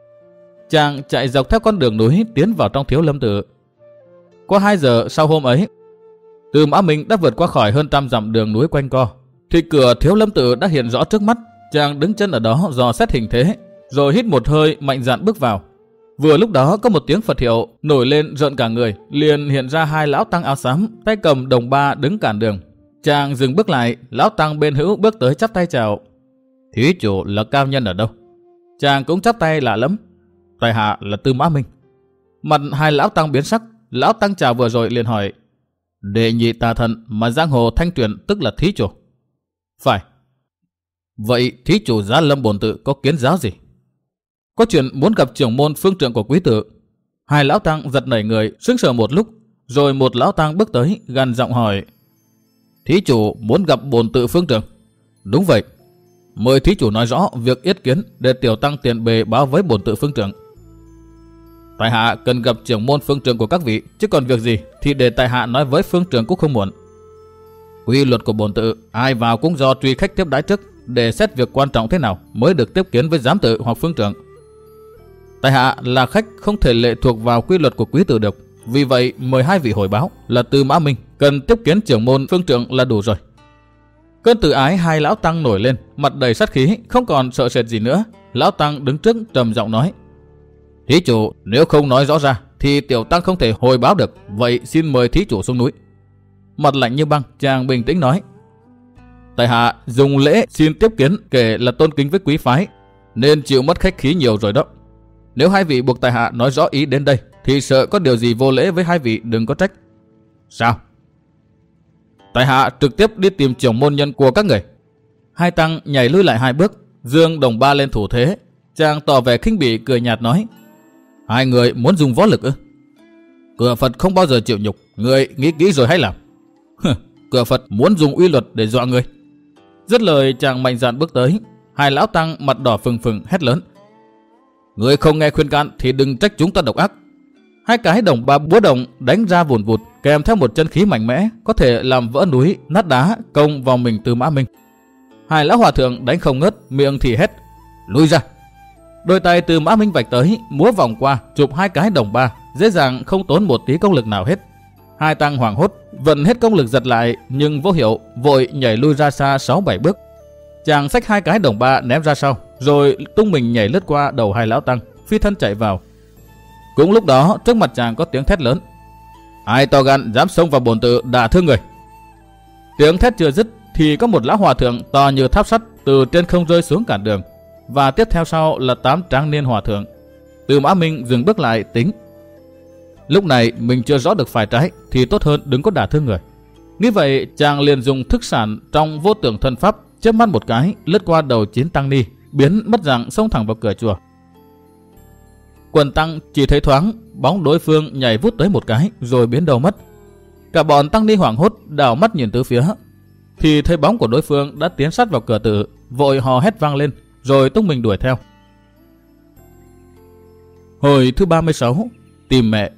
Chàng chạy dọc theo con đường núi tiến vào trong Thiếu Lâm Tự. Qua 2 giờ sau hôm ấy, Tư Mã Minh đã vượt qua khỏi hơn 100 dặm đường núi quanh co, thì cửa Thiếu Lâm Tự đã hiện rõ trước mắt. Chàng đứng chân ở đó dò xét hình thế, rồi hít một hơi mạnh dạn bước vào. Vừa lúc đó có một tiếng Phật hiệu nổi lên rợn cả người, liền hiện ra 2 lão tăng áo xám, tay cầm đồng ba đứng cản đường. Chàng dừng bước lại, lão tăng bên hữu bước tới chắp tay chào: Thí chủ là cao nhân ở đâu? Chàng cũng chắp tay lạ lẫm: Tại hạ là Tư Mã Minh. Mặt 2 lão tăng biến sắc. Lão tăng chào vừa rồi liền hỏi: Đệ nhị tà thần mà giang hồ thanh truyền tức là thí chủ? Phải. Vậy thí chủ giá lâm bổn tự có kiến giáo gì? Có chuyện muốn gặp trưởng môn phương trượng của quý tự. 2 lão tăng giật nảy người, sững sờ một lúc, rồi một lão tăng bước tới gằn giọng hỏi: Thí chủ muốn gặp bổn tự phương trượng? Đúng vậy. Mời thí chủ nói rõ việc yết kiến để tiểu tăng tiện bề báo với bổn tự phương trượng. Tại hạ cần gặp trưởng môn phương trượng của các vị, chứ còn việc gì thì để tại hạ nói với phương trượng cũng không muộn. Quy luật của bổn tự, ai vào cũng do truy khách tiếp đãi trước, để xét việc quan trọng thế nào mới được tiếp kiến với giám tự hoặc phương trượng. Tại hạ là khách, không thể lệ thuộc vào quy luật của quý tử được. Vì vậy mời 2 vị hồi báo là Tư Mã Minh cần tiếp kiến trưởng môn phương trượng là đủ rồi. Cơn tự ái 2 lão tăng nổi lên, mặt đầy sát khí, không còn sợ sệt gì nữa. Lão tăng đứng trước trầm giọng nói: Thí chủ nếu không nói rõ ra thì tiểu tăng không thể hồi báo được, vậy xin mời thí chủ xuống núi. Mặt lạnh như băng, chàng bình tĩnh nói: Tại hạ dùng lễ xin tiếp kiến kể là tôn kính với quý phái, nên chịu mất khách khí nhiều rồi đó. Nếu 2 vị buộc tại hạ nói rõ ý đến đây, thì sợ có điều gì vô lễ với 2 vị, đừng có trách. Sao? Tại hạ trực tiếp đi tìm trưởng môn nhân của các người. 2 tăng nhảy lui lại 2 bước, giương đồng ba lên thủ thế. Chàng tỏ vẻ khinh bỉ cười nhạt nói: 2 người muốn dùng võ lực ư? Cửa Phật không bao giờ chịu nhục, người nghĩ kỹ rồi hãy làm. Cửa Phật muốn dùng uy luật để dọa người. Dứt lời, chàng mạnh dạn bước tới. 2 lão tăng mặt đỏ phừng phừng hét lớn: Người không nghe khuyên can thì đừng trách chúng ta độc ác. 2 cái đồng ba búa đồng đánh ra vùn vụt, kèm theo một chân khí mạnh mẽ có thể làm vỡ núi nát đá, công vào mình Tư Mã Minh. 2 lão hòa thượng đánh không ngớt, miệng thì hét: Lui ra! Đôi tay Tư Mã Minh vạch tới, múa vòng qua, chụp 2 cái đồng ba, dễ dàng không tốn một tí công lực nào hết. 2 tăng hoảng hốt, vận hết công lực giật lại, nhưng vô hiệu, vội nhảy lui ra xa 6-7 bước. Chàng xách 2 cái đồng ba ném ra sau, rồi tung mình nhảy lướt qua đầu 2 lão tăng, phi thân chạy vào. Cũng lúc đó, trước mặt chàng có tiếng thét lớn: Ai to gan dám xông vào bổn tự đả thương người? Tiếng thét chưa dứt thì có một lão hòa thượng to như tháp sắt từ trên không rơi xuống cản đường, và tiếp theo sau là 8 tráng niên hòa thượng. Tư Mã Minh dừng bước lại tính: Lúc này mình chưa rõ được phải trái thì tốt hơn đừng có đả thương người. Nghĩ vậy, chàng liền dùng thức sản trong vô tưởng thân pháp, chớp mắt một cái lướt qua đầu 9 tăng ni, biến mất dạng xông thẳng vào cửa chùa. Quần tăng chỉ thấy thoáng bóng đối phương nhảy vút tới một cái rồi biến đầu mất. Cả bọn tăng ni hoảng hốt đảo mắt nhìn tứ phía, thì thấy bóng của đối phương đã tiến sát vào cửa tự, vội hò hét vang lên rồi tung mình đuổi theo. Hồi thứ 36, tìm mẹ.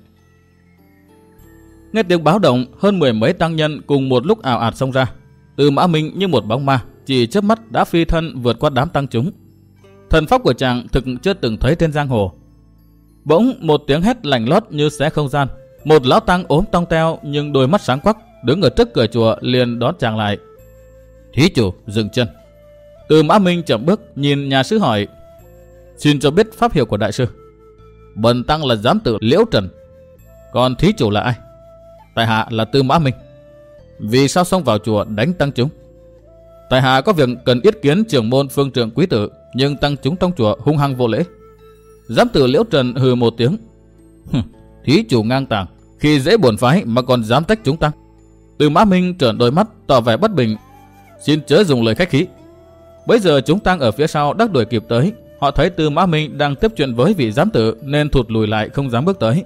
Nghe tiếng báo động, hơn 10 mấy tăng nhân cùng một lúc ào ạt xông ra. Tư Mã Minh như một bóng ma, chỉ chớp mắt đã phi thân vượt qua đám tăng chúng. Thần pháp của chàng thực chưa từng thấy trên giang hồ. Bỗng một tiếng hét lạnh lót như xé không gian. Một lão tăng ốm tong teo nhưng đôi mắt sáng quắc đứng ở trước cửa chùa liền đón chàng lại. Thí chủ dừng chân. Tư Mã Minh chậm bước nhìn nhà sư hỏi: Xin cho biết pháp hiệu của đại sư. Bần tăng là giám tử Liễu Trần. Còn thí chủ là ai? Tại hạ là Tư Mã Minh. Vì sao xông vào chùa đánh tăng chúng? Tại hạ có việc cần yết kiến trưởng môn phương trượng quý tử, nhưng tăng chúng trong chùa hung hăng vô lễ. Giám tử Liễu Trần hừ một tiếng: Thí chủ ngang tàng, khi dễ bổn phái mà còn dám trách chúng tăng. Tư Mã Minh trợn đôi mắt tỏ vẻ bất bình: Xin chớ dùng lời khách khí. Bây giờ chúng tăng ở phía sau đã đuổi kịp tới. Họ thấy Tư Mã Minh đang tiếp chuyện với vị giám tử nên thụt lùi lại không dám bước tới.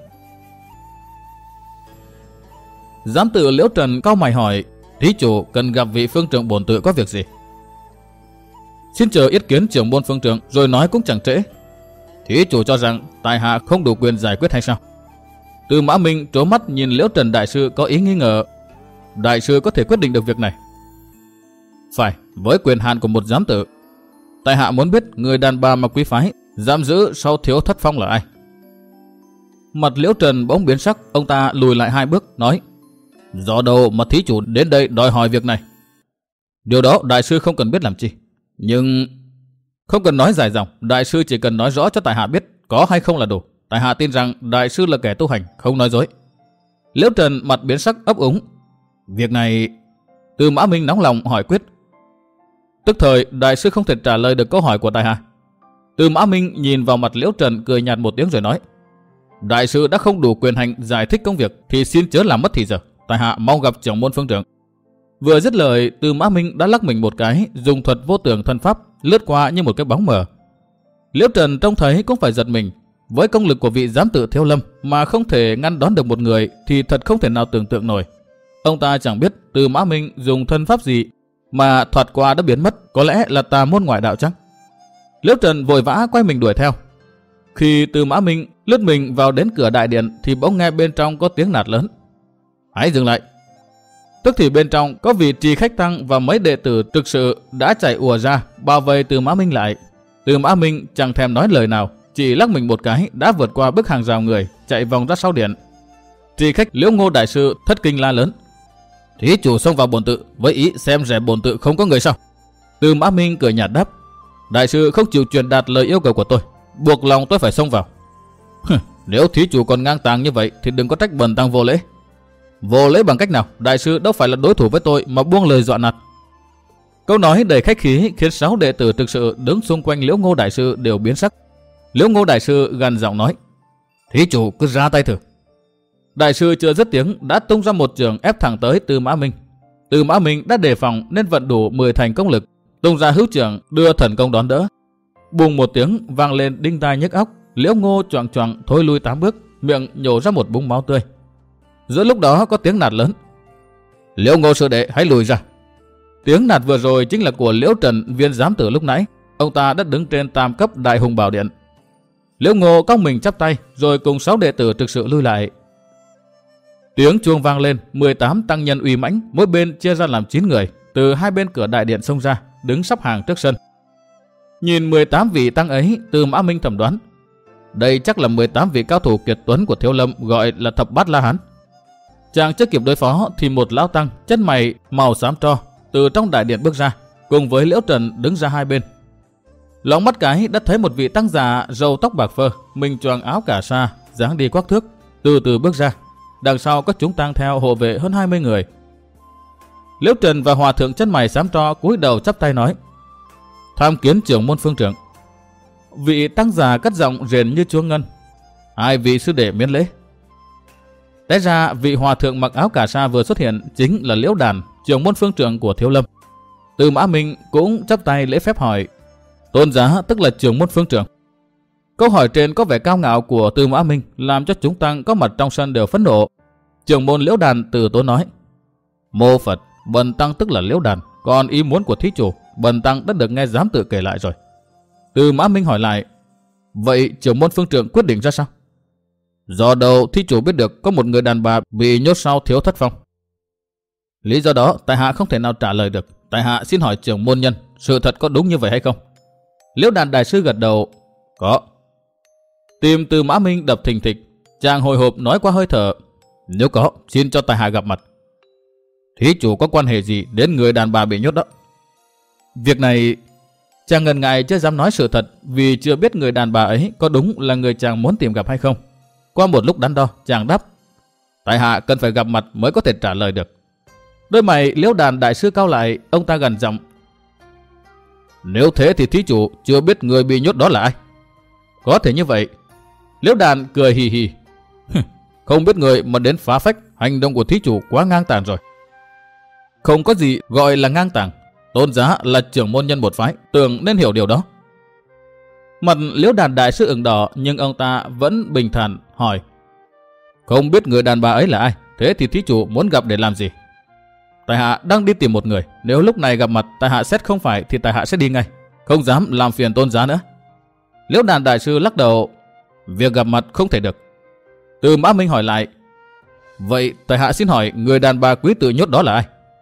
Giám tử Liễu Trần cau mày hỏi: Thí chủ cần gặp vị phương trượng bổn tự có việc gì? Xin chờ yết kiến trưởng môn phương trượng rồi nói cũng chẳng trễ. Thí chủ cho rằng tại hạ không đủ quyền giải quyết hay sao? Tư Mã Minh trố mắt nhìn Liễu Trần đại sư có ý nghi ngờ. Đại sư có thể quyết định được việc này? Phải, với quyền hạn của một giám tử. Tại hạ muốn biết người đàn bà mà quý phái giam giữ sau Thiếu Thất Phong là ai? Mặt Liễu Trần bỗng biến sắc, ông ta lùi lại 2 bước nói: Do đâu mà thí chủ đến đây đòi hỏi việc này? Điều đó đại sư không cần biết làm chi. Nhưng không cần nói dài dòng, đại sư chỉ cần nói rõ cho tại hạ biết có hay không là đủ. Tại hạ tin rằng đại sư là kẻ tu hành, không nói dối. Liễu Trần mặt biến sắc ấp úng: Việc này... Tư Mã Minh nóng lòng hỏi quyết. Tức thời đại sư không thể trả lời được câu hỏi của tại hạ. Tư Mã Minh nhìn vào mặt Liễu Trần cười nhạt một tiếng rồi nói: Đại sư đã không đủ quyền hành giải thích công việc thì xin chớ làm mất thì giờ. Tại hạ mong gặp trưởng môn phương trượng. Vừa dứt lời, Tư Mã Minh đã lắc mình một cái, dùng thuật vô tưởng thân pháp lướt qua như một cái bóng mờ. Liễu Trần trông thấy cũng phải giật mình. Với công lực của vị giám tử Thiếu Lâm mà không thể ngăn đón được một người thì thật không thể nào tưởng tượng nổi. Ông ta chẳng biết Tư Mã Minh dùng thân pháp gì mà thoạt qua đã biến mất, có lẽ là tà môn ngoại đạo chắc. Liễu Trần vội vã quay mình đuổi theo. Khi Tư Mã Minh lướt mình vào đến cửa đại điện thì bỗng nghe bên trong có tiếng nạt lớn: Hãy dừng lại! Tức thì bên trong có vị trì khách tăng và mấy đệ tử thực sự đã chạy ùa ra bao vây Tư Mã Minh lại. Tư Mã Minh chẳng thèm nói lời nào, chỉ lắc mình một cái đã vượt qua bức hàng rào người, chạy vòng ra sau điện. Trì khách Liễu Ngô đại sư thất kinh la lớn: Thí chủ xông vào bổn tự với ý xem rẻ bổn tự không có người sao? Tư Mã Minh cười nhạt đáp: Đại sư không chịu truyền đạt lời yêu cầu của tôi, buộc lòng tôi phải xông vào. Nếu thí chủ còn ngang tàng như vậy thì đừng có trách bần tăng vô lễ. Vô lễ bằng cách nào? Đại sư đâu phải là đối thủ với tôi mà buông lời dọa nạt. Câu nói đầy khách khí khiến 6 đệ tử thực sự đứng xung quanh Liễu Ngô đại sư đều biến sắc. Liễu Ngô đại sư gằn giọng nói: Thí chủ cứ ra tay thử. Đại sư chưa dứt tiếng đã tung ra một chưởng ép thẳng tới Tư Mã Minh. Tư Mã Minh đã đề phòng nên vận đủ 10 thành công lực, tung ra hữu chưởng đưa thần công đón đỡ. Bùng một tiếng vang lên đinh tai nhức óc. Liễu Ngô choạng choạng thối lui 8 bước, miệng nhổ ra một búng máu tươi. Giữa lúc đó có tiếng nạt lớn: Liễu Ngô sư đệ hãy lùi ra. Tiếng nạt vừa rồi chính là của Liễu Trần, viên giám tử lúc nãy. Ông ta đã đứng trên tam cấp đại hùng bảo điện. Liễu Ngô cong mình chắp tay rồi cùng 6 đệ tử thực sự lui lại. Tiếng chuông vang lên, 18 tăng nhân uy mãnh, mỗi bên chia ra làm 9 người, từ 2 bên cửa đại điện xông ra, đứng sắp hàng trước sân. Nhìn 18 vị tăng ấy, Tư Mã Minh thẩm đoán, đây chắc là 18 vị cao thủ kiệt tuấn của Thiếu Lâm, gọi là Thập Bát La Hán. Chàng chưa kịp đối phó thì một lão tăng chân mày màu xám tro từ trong đại điện bước ra, cùng với Liễu Trần đứng ra 2 bên. Lóng mắt cái đã thấy một vị tăng già râu tóc bạc phơ, mình choàng áo cà sa, dáng đi quắc thước, từ từ bước ra. Đằng sau có chúng tăng theo hộ vệ hơn 20 người. Liễu Trần và hòa thượng chân mày xám tro cúi đầu chắp tay nói: Tham kiến trưởng môn phương trưởng. Vị tăng già cất giọng rền như chuông ngân: Hai vị sư đệ miễn lễ. Té ra vị hòa thượng mặc áo cà sa vừa xuất hiện chính là Liễu Đàn, trưởng môn phương trưởng của Thiếu Lâm. Tư Mã Minh cũng chắp tay lễ phép hỏi: Tôn giá tức là trưởng môn phương trưởng. Câu hỏi trên có vẻ cao ngạo của Tư Mã Minh làm cho chúng tăng có mặt trong sân đều phẫn nộ. Trưởng môn Liễu Đàn từ tốn nói: Mô Phật, bần tăng tức là Liễu Đàn, còn ý muốn của thí chủ bần tăng đã được nghe giám tự kể lại rồi. Tư Mã Minh hỏi lại: Vậy trưởng môn phương trượng quyết định ra sao? Do đâu thí chủ biết được có một người đàn bà bị nhốt sau Thiếu Thất Phong? Lý do đó tại hạ không thể nào trả lời được. Tại hạ xin hỏi trưởng môn nhân, sự thật có đúng như vậy hay không? Liễu Đàn đại sư gật đầu. Có. Tim Tư Mã Minh đập thình thịch. Chàng hồi hộp nói qua hơi thở. Nếu có, xin cho tại hạ gặp mặt. Thí chủ có quan hệ gì đến người đàn bà bị nhốt đó? Việc này, chàng ngần ngại chưa dám nói sự thật vì chưa biết người đàn bà ấy có đúng là người chàng muốn tìm gặp hay không. Qua một lúc đắn đo, chàng đáp. Tại hạ cần phải gặp mặt mới có thể trả lời được. Đôi mày Liễu Đàn đại sư cau lại, ông ta gần giọng. Nếu thế thì thí chủ chưa biết người bị nhốt đó là ai? Có thể như vậy. Liễu Đàn cười hì hì. Không biết người mà đến phá phách, hành động của thí chủ quá ngang tàn rồi. Không có gì gọi là ngang tàn. Tôn giá là trưởng môn nhân một phái, tưởng nên hiểu điều đó. Mặt Liễu Đàn đại sư ửng đỏ nhưng ông ta vẫn bình thản hỏi. Không biết người đàn bà ấy là ai, thế thì thí chủ muốn gặp để làm gì? Tại hạ đang đi tìm một người, nếu lúc này gặp mặt tại hạ xét không phải thì tại hạ sẽ đi ngay, không dám làm phiền tôn giá nữa. Liễu Đàn đại sư lắc đầu. Việc gặp mặt không thể được. Tư Mã Minh hỏi lại. Vậy tại hạ xin hỏi người đàn bà quý tự nhốt đó là ai?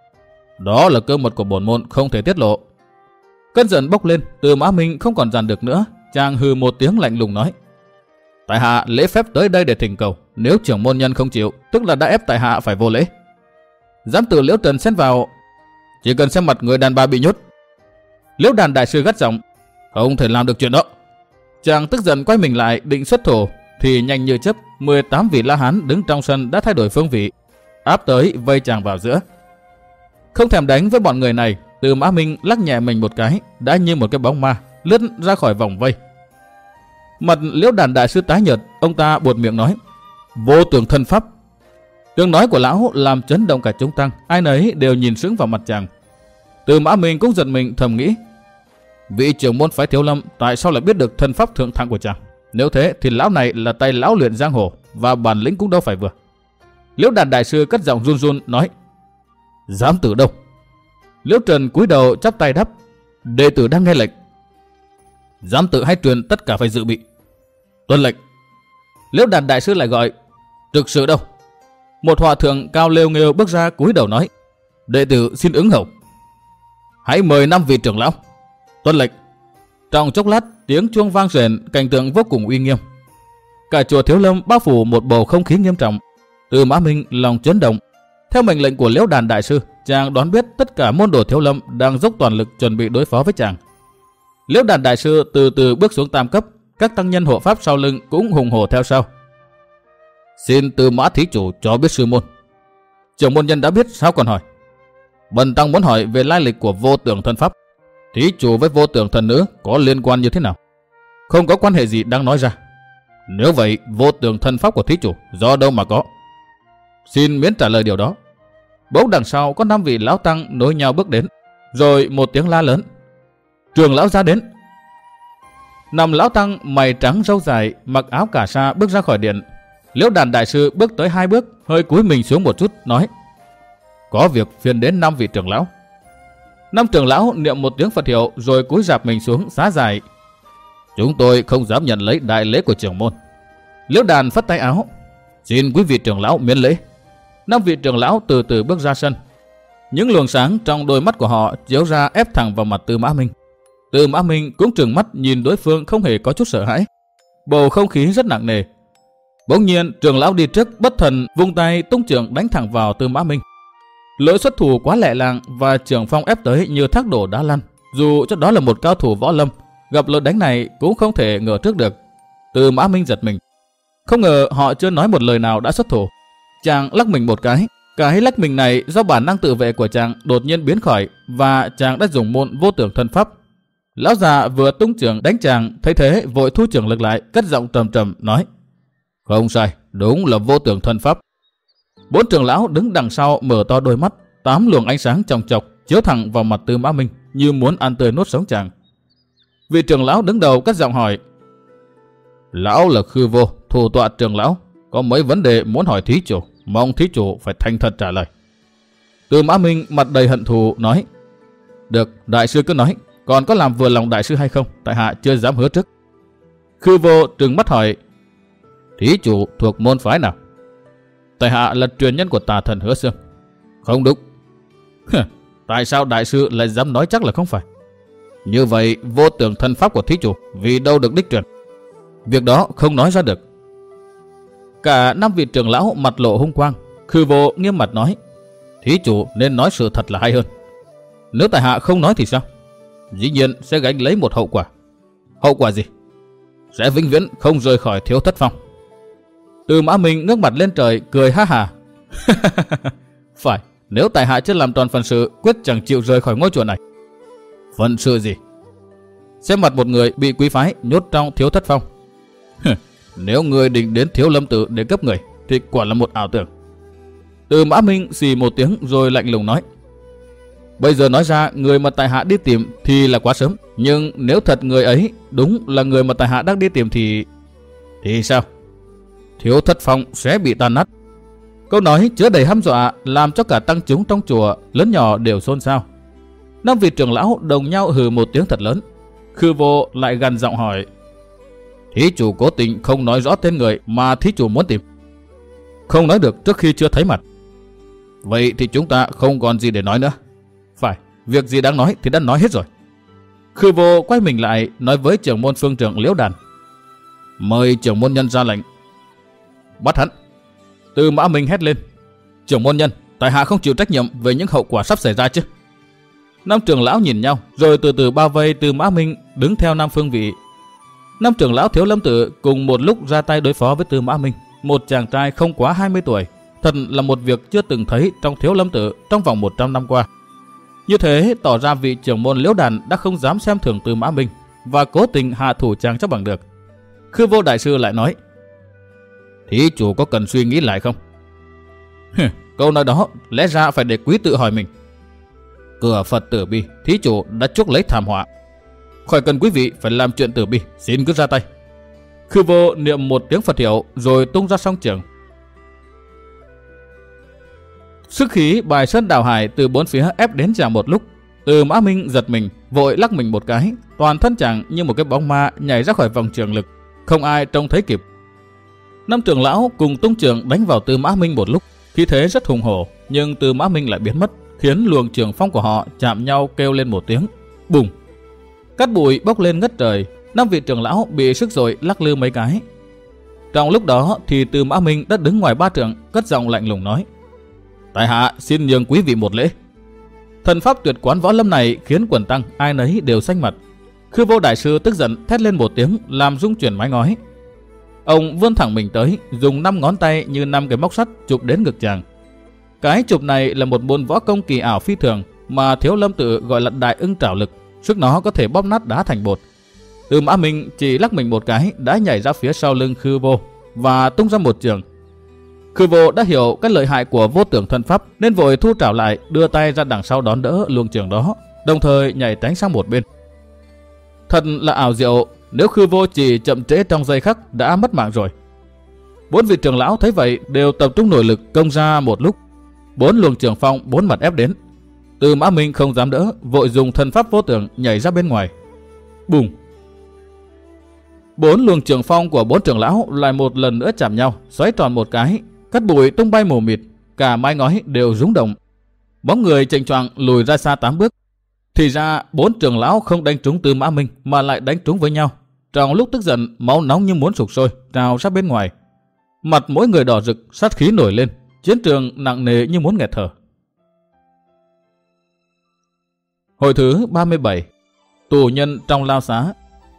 Đó là cơ mật của bổn môn, không thể tiết lộ. Cơn giận bốc lên, Tư Mã Minh không còn dằn được nữa, chàng hừ một tiếng lạnh lùng nói. Tại hạ lễ phép tới đây để thỉnh cầu, nếu trưởng môn nhân không chịu, tức là đã ép tại hạ phải vô lễ. Giám tử Liễu Trần xen vào. Chỉ cần xem mặt người đàn bà bị nhốt. Liễu Đàn đại sư gắt giọng. Không thể làm được chuyện đó. Chàng tức giận quay mình lại định xuất thủ, thì nhanh như chớp 18 vị La Hán đứng trong sân đã thay đổi phương vị, áp tới vây chàng vào giữa. Không thèm đánh với bọn người này, Tư Mã Minh lắc nhẹ mình một cái, đã như một cái bóng ma lướt ra khỏi vòng vây. Mặt Liễu Đàn đại sư tái nhợt, ông ta buột miệng nói. Vô tưởng thân pháp. Tiếng nói của lão làm chấn động cả chúng tăng, ai nấy đều nhìn sững vào mặt chàng. Tư Mã Minh cũng giật mình thầm nghĩ. Vị trưởng môn phái Thiếu Lâm tại sao lại biết được thân pháp thượng thặng của chàng? Nếu thế thì lão này là tay lão luyện giang hồ, và bản lĩnh cũng đâu phải vừa. Liễu Đàn đại sư cất giọng run run nói. Giám tử đâu? Liễu Trần cúi đầu chắp tay đáp. Đệ tử đang nghe lệnh. Giám tử hay truyền tất cả phải dự bị. Tuân lệnh. Liễu Đàn đại sư lại gọi. Trực sự đâu? Một hòa thượng cao lêu nghêu bước ra cúi đầu nói. Đệ tử xin ứng hầu. Hãy mời 5 vị trưởng lão. Tuân lệnh. Trong chốc lát tiếng chuông vang rền, cảnh tượng vô cùng uy nghiêm. Cả chùa Thiếu Lâm bao phủ một bầu không khí nghiêm trọng. Tư Mã Minh lòng chấn động. Theo mệnh lệnh của Liễu Đàn đại sư, chàng đoán biết tất cả môn đồ Thiếu Lâm đang dốc toàn lực chuẩn bị đối phó với chàng. Liễu Đàn đại sư từ từ bước xuống tam cấp, các tăng nhân hộ pháp sau lưng cũng hùng hổ theo sau. Xin Tư Mã thí chủ cho biết sư môn. Trưởng môn nhân đã biết sao còn hỏi? Bần tăng muốn hỏi về lai lịch của vô tưởng thân pháp. Thí chủ với vô tưởng thần nữ có liên quan như thế nào? Không có quan hệ gì đang nói ra. Nếu vậy vô tưởng thân pháp của thí chủ do đâu mà có? Xin miễn trả lời điều đó. Bỗng đằng sau có 5 vị lão tăng nối nhau bước đến, rồi một tiếng la lớn. Trường lão ra đến. 5 lão tăng mày trắng râu dài, mặc áo cà sa bước ra khỏi điện. Liễu Đàn đại sư bước tới 2 bước, hơi cúi mình xuống một chút, nói. Có việc phiền đến 5 vị trưởng lão. 5 trưởng lão niệm một tiếng Phật hiệu rồi cúi rạp mình xuống xá giải. Chúng tôi không dám nhận lấy đại lễ của trưởng môn. Liễu Đàn phất tay áo. Xin quý vị trưởng lão miễn lễ. 5 vị trưởng lão từ từ bước ra sân. Những luồng sáng trong đôi mắt của họ chiếu ra ép thẳng vào mặt Tư Mã Minh. Tư Mã Minh cũng trừng mắt nhìn đối phương không hề có chút sợ hãi. Bầu không khí rất nặng nề. Bỗng nhiên trưởng lão đi trước bất thần vung tay tung chưởng đánh thẳng vào Tư Mã Minh. Lỗi xuất thủ quá lẹ làng và trưởng phong ép tới như thác đổ đá lăn. Dù cho đó là một cao thủ võ lâm, gặp lối đánh này cũng không thể ngờ trước được. Tư Mã Minh giật mình. Không ngờ họ chưa nói một lời nào đã xuất thủ. Chàng lắc mình một cái lắc mình này do bản năng tự vệ của chàng đột nhiên biến khỏi, và chàng đã dùng môn vô tưởng thân pháp. Lão già vừa tung chưởng đánh chàng, thấy thế vội thu chưởng lực lại, cất giọng trầm trầm nói. Không sai, đúng là vô tưởng thân pháp. 4 trưởng lão đứng đằng sau mở to đôi mắt, 8 luồng ánh sáng chòng chọc chiếu thẳng vào mặt Tư Mã Minh như muốn ăn tươi nuốt sống chàng. Vị trưởng lão đứng đầu cất giọng hỏi. Lão là Khư Vô, thủ tọa trưởng lão, có mấy vấn đề muốn hỏi thí chủ, mong thí chủ phải thành thật trả lời. Tư Mã Minh mặt đầy hận thù nói. Được, đại sư cứ nói, còn có làm vừa lòng đại sư hay không, tại hạ chưa dám hứa trước. Khư Vô trừng mắt hỏi: Thí chủ thuộc môn phái nào? Tại hạ là truyền nhân của tà thần Hứa Xương. Không đúng. Tại sao đại sư lại dám nói chắc là không phải? Như vậy vô tưởng thân pháp của thí chủ vì đâu được đích truyền? Việc đó không nói ra được. Cả 5 vị trưởng lão mặt lộ hung quang. Khư Vô nghiêm mặt nói: Thí chủ nên nói sự thật là hay hơn. Nếu tại hạ không nói thì sao? Dĩ nhiên sẽ gánh lấy một hậu quả. Hậu quả gì? Sẽ vĩnh viễn không rời khỏi Thiếu Thất Phong. Từ Mã Minh ngước mặt lên trời cười ha hả. Phải, nếu tại hạ chưa làm tròn phận sự, quyết chẳng chịu rời khỏi ngôi chùa này. Phận sự gì? Xem mặt một người bị quý phái nhốt trong Thiếu Thất Phong. Nếu người định đến Thiếu Lâm Tự để cấp người thì quả là một ảo tưởng. Từ Mã Minh xì một tiếng rồi lạnh lùng nói: Bây giờ nói ra người mà tại hạ đi tìm thì là quá sớm. Nhưng nếu thật người ấy đúng là người mà tại hạ đang đi tìm thì sao? Thiếu Thất Phong sẽ bị tan nát. Câu nói chứa đầy hăm dọa làm cho cả tăng chúng trong chùa lớn nhỏ đều xôn xao. 5 vị trưởng lão đồng nhau hừ một tiếng thật lớn. Khư Vô lại gằn giọng hỏi: Thí chủ cố tình không nói rõ tên người mà thí chủ muốn tìm. Không nói được trước khi chưa thấy mặt. Vậy thì chúng ta không còn gì để nói nữa. Phải, việc gì đáng nói thì đã nói hết rồi. Khư Vô quay mình lại nói với trưởng môn phương trưởng Liễu Đàn: Mời trưởng môn nhân ra lệnh. Bắt hắn. Từ Mã Minh hét lên: Trưởng môn nhân, tại hạ không chịu trách nhiệm về những hậu quả sắp xảy ra chứ. 5 trưởng lão nhìn nhau rồi từ từ bao vây Từ Mã Minh đứng theo 5 phương vị. 5 trưởng lão Thiếu Lâm Tự cùng một lúc ra tay đối phó với Từ Mã Minh, một chàng trai không quá 20 tuổi. Thật là một việc chưa từng thấy trong Thiếu Lâm Tự trong vòng 100 năm qua. Như thế tỏ ra vị trưởng môn Liễu Đàn đã không dám xem thường Từ Mã Minh và cố tình hạ thủ chàng cho bằng được. Khư Vô đại sư lại nói: Thí chủ có cần suy nghĩ lại không? Câu nói đó lẽ ra phải để quý tự hỏi mình. Cửa Phật tử bi, thí chủ đã chuốc lấy thảm họa. Khỏi cần quý vị phải làm chuyện tử bi, xin cứ ra tay. Khư Vô niệm một tiếng Phật hiệu rồi tung ra song trường. Sức khí bài sơn đảo hải từ bốn phía ép đến chàng một lúc. Từ Mã Minh giật mình, vội lắc mình một cái, toàn thân chàng như một cái bóng ma nhảy ra khỏi vòng trường lực, không ai trông thấy kịp. 5 trưởng lão cùng tung trường đánh vào Từ Mã Minh một lúc, khí thế rất hùng hổ, nhưng Từ Mã Minh lại biến mất, khiến luồng trường phong của họ chạm nhau kêu lên một tiếng, bùng. Cát bụi bốc lên ngất trời, 5 vị trưởng lão bị sức dội lắc lư mấy cái. Trong lúc đó thì Từ Mã Minh đã đứng ngoài 3 trượng, cất giọng lạnh lùng nói: Tại hạ xin nhường quý vị một lễ. Thần pháp tuyệt quán võ lâm này khiến quần tăng ai nấy đều xanh mặt. Khư Vô đại sư tức giận thét lên một tiếng làm rung chuyển mái ngói. Ông vươn thẳng mình tới, dùng 5 ngón tay như 5 cái móc sắt chụp đến ngực chàng. Cái chụp này là một môn võ công kỳ ảo phi thường mà Thiếu Lâm Tự gọi là Đại Ưng Trảo Lực, sức nó có thể bóp nát đá thành bột. Từ Mã Minh chỉ lắc mình một cái đã nhảy ra phía sau lưng Khư Vô và tung ra một trường. Khư Vô đã hiểu cái lợi hại của vô tưởng thân pháp nên vội thu trảo lại, đưa tay ra đằng sau đón đỡ luồng trường đó, đồng thời nhảy tránh sang một bên. Thật là ảo diệu, nếu Khư Vô chỉ chậm trễ trong giây khắc đã mất mạng rồi. 4 vị trưởng lão thấy vậy đều tập trung nội lực công ra một lúc. 4 luồng trường phong 4 mặt ép đến. Từ Mã Minh không dám đỡ, vội dùng thân pháp vô tưởng nhảy ra bên ngoài. Bùng! 4 luồng trường phong của 4 trưởng lão lại một lần nữa chạm nhau, xoáy tròn một cái, cát bụi tung bay mù mịt, cả mái ngói đều rúng động. Bóng người chệnh choạng lùi ra xa 8 bước. Thì ra 4 trưởng lão không đánh trúng Từ Mã Minh mà lại đánh trúng với nhau. Trong lúc tức giận, máu nóng như muốn sục sôi trào ra bên ngoài. Mặt mỗi người đỏ rực, sát khí nổi lên, chiến trường nặng nề như muốn nghẹt thở. Hồi thứ 37. Tù nhân trong lao xá.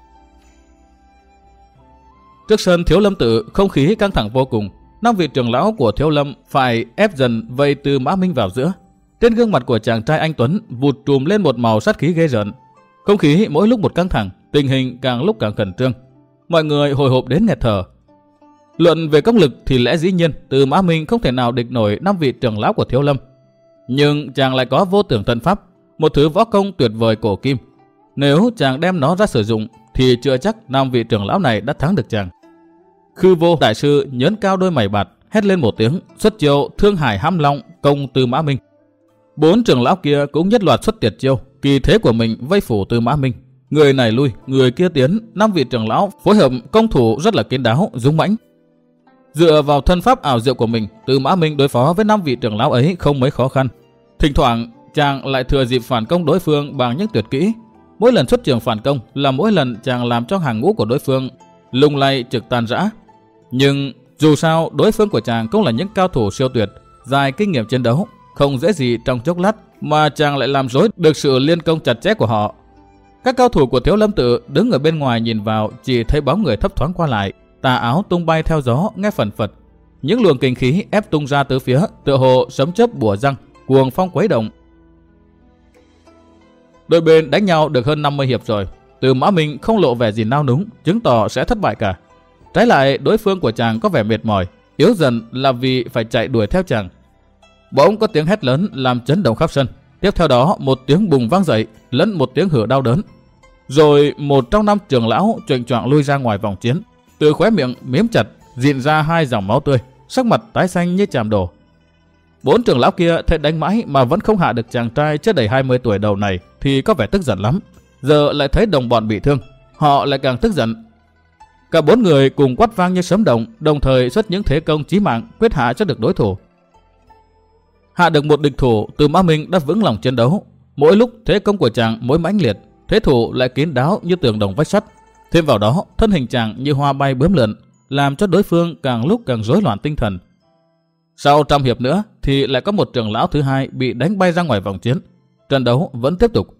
Trước sân Thiếu Lâm Tự, không khí căng thẳng vô cùng. 5 vị trưởng lão của Thiếu Lâm phải ép dần vây Từ Mã Minh vào giữa. Trên gương mặt của chàng trai anh tuấn vụt trùm lên một màu sát khí ghê rợn. Không khí mỗi lúc một căng thẳng, tình hình càng lúc càng khẩn trương. Mọi người hồi hộp đến nghẹt thở. Luận về công lực thì lẽ dĩ nhiên Từ Mã Minh không thể nào địch nổi 5 vị trưởng lão của Thiếu Lâm. Nhưng chàng lại có vô tưởng thân pháp, một thứ võ công tuyệt vời cổ kim. Nếu chàng đem nó ra sử dụng thì chưa chắc 5 vị trưởng lão này đã thắng được chàng. Khư Vô đại sư nhớn cao đôi mày bạt, hét lên một tiếng, xuất chiêu Thương Hải Hám Long công Từ Mã Minh. 4 trưởng lão kia cũng nhất loạt xuất tuyệt chiêu, kỳ thế của mình vây phủ Từ Mã Minh. Người này lui, người kia tiến, 5 vị trưởng lão phối hợp công thủ rất là kín đáo, dũng mãnh. Dựa vào thân pháp ảo diệu của mình, Tư Mã Minh đối phó với 5 vị trưởng lão ấy không mấy khó khăn. Thỉnh thoảng, chàng lại thừa dịp phản công đối phương bằng những tuyệt kỹ. Mỗi lần xuất trường phản công là mỗi lần chàng làm cho hàng ngũ của đối phương lung lay trực tan rã. Nhưng dù sao, đối phương của chàng cũng là những cao thủ siêu tuyệt, dài kinh nghiệm chiến đấu, không dễ gì trong chốc lát mà chàng lại làm rối được sự liên công chặt chẽ của họ. Các cao thủ của Thiếu Lâm Tự đứng ở bên ngoài nhìn vào, chỉ thấy bóng người thấp thoáng qua lại, tà áo tung bay theo gió, nghe phần phật. Những luồng kinh khí ép tung ra từ phía, tựa hồ sấm chớp bủa răng, cuồng phong quấy động. Đôi bên đánh nhau được hơn 50 hiệp rồi, Tư Mã Minh không lộ vẻ gì nao núng, chứng tỏ sẽ thất bại cả. Trái lại, đối phương của chàng có vẻ mệt mỏi, yếu dần là vì phải chạy đuổi theo chàng. Bỗng có tiếng hét lớn làm chấn động khắp sân. Tiếp theo đó, một tiếng bùng vang dậy, lẫn một tiếng hử đau đớn. Rồi một trong 5 trưởng lão choạng choạng lui ra ngoài vòng chiến, từ khóe miệng miếm chặt, rịn ra 2 dòng máu tươi, sắc mặt tái xanh như chàm đổ. 4 trưởng lão kia thấy đánh mãi mà vẫn không hạ được chàng trai chưa đầy 20 tuổi đầu này thì có vẻ tức giận lắm. Giờ lại thấy đồng bọn bị thương, họ lại càng tức giận. Cả 4 người cùng quát vang như sấm động, đồng thời xuất những thế công chí mạng quyết hạ cho được đối thủ. Hạ được một địch thủ, Tư Mã Minh đã vững lòng chiến đấu. Mỗi lúc thế công của chàng mỗi mãnh liệt, thế thủ lại kín đáo như tường đồng vách sắt. Thêm vào đó, thân hình chàng như hoa bay bướm lượn, làm cho đối phương càng lúc càng rối loạn tinh thần. Sau 100 hiệp nữa thì lại có một trưởng lão thứ hai bị đánh bay ra ngoài vòng chiến. Trận đấu vẫn tiếp tục.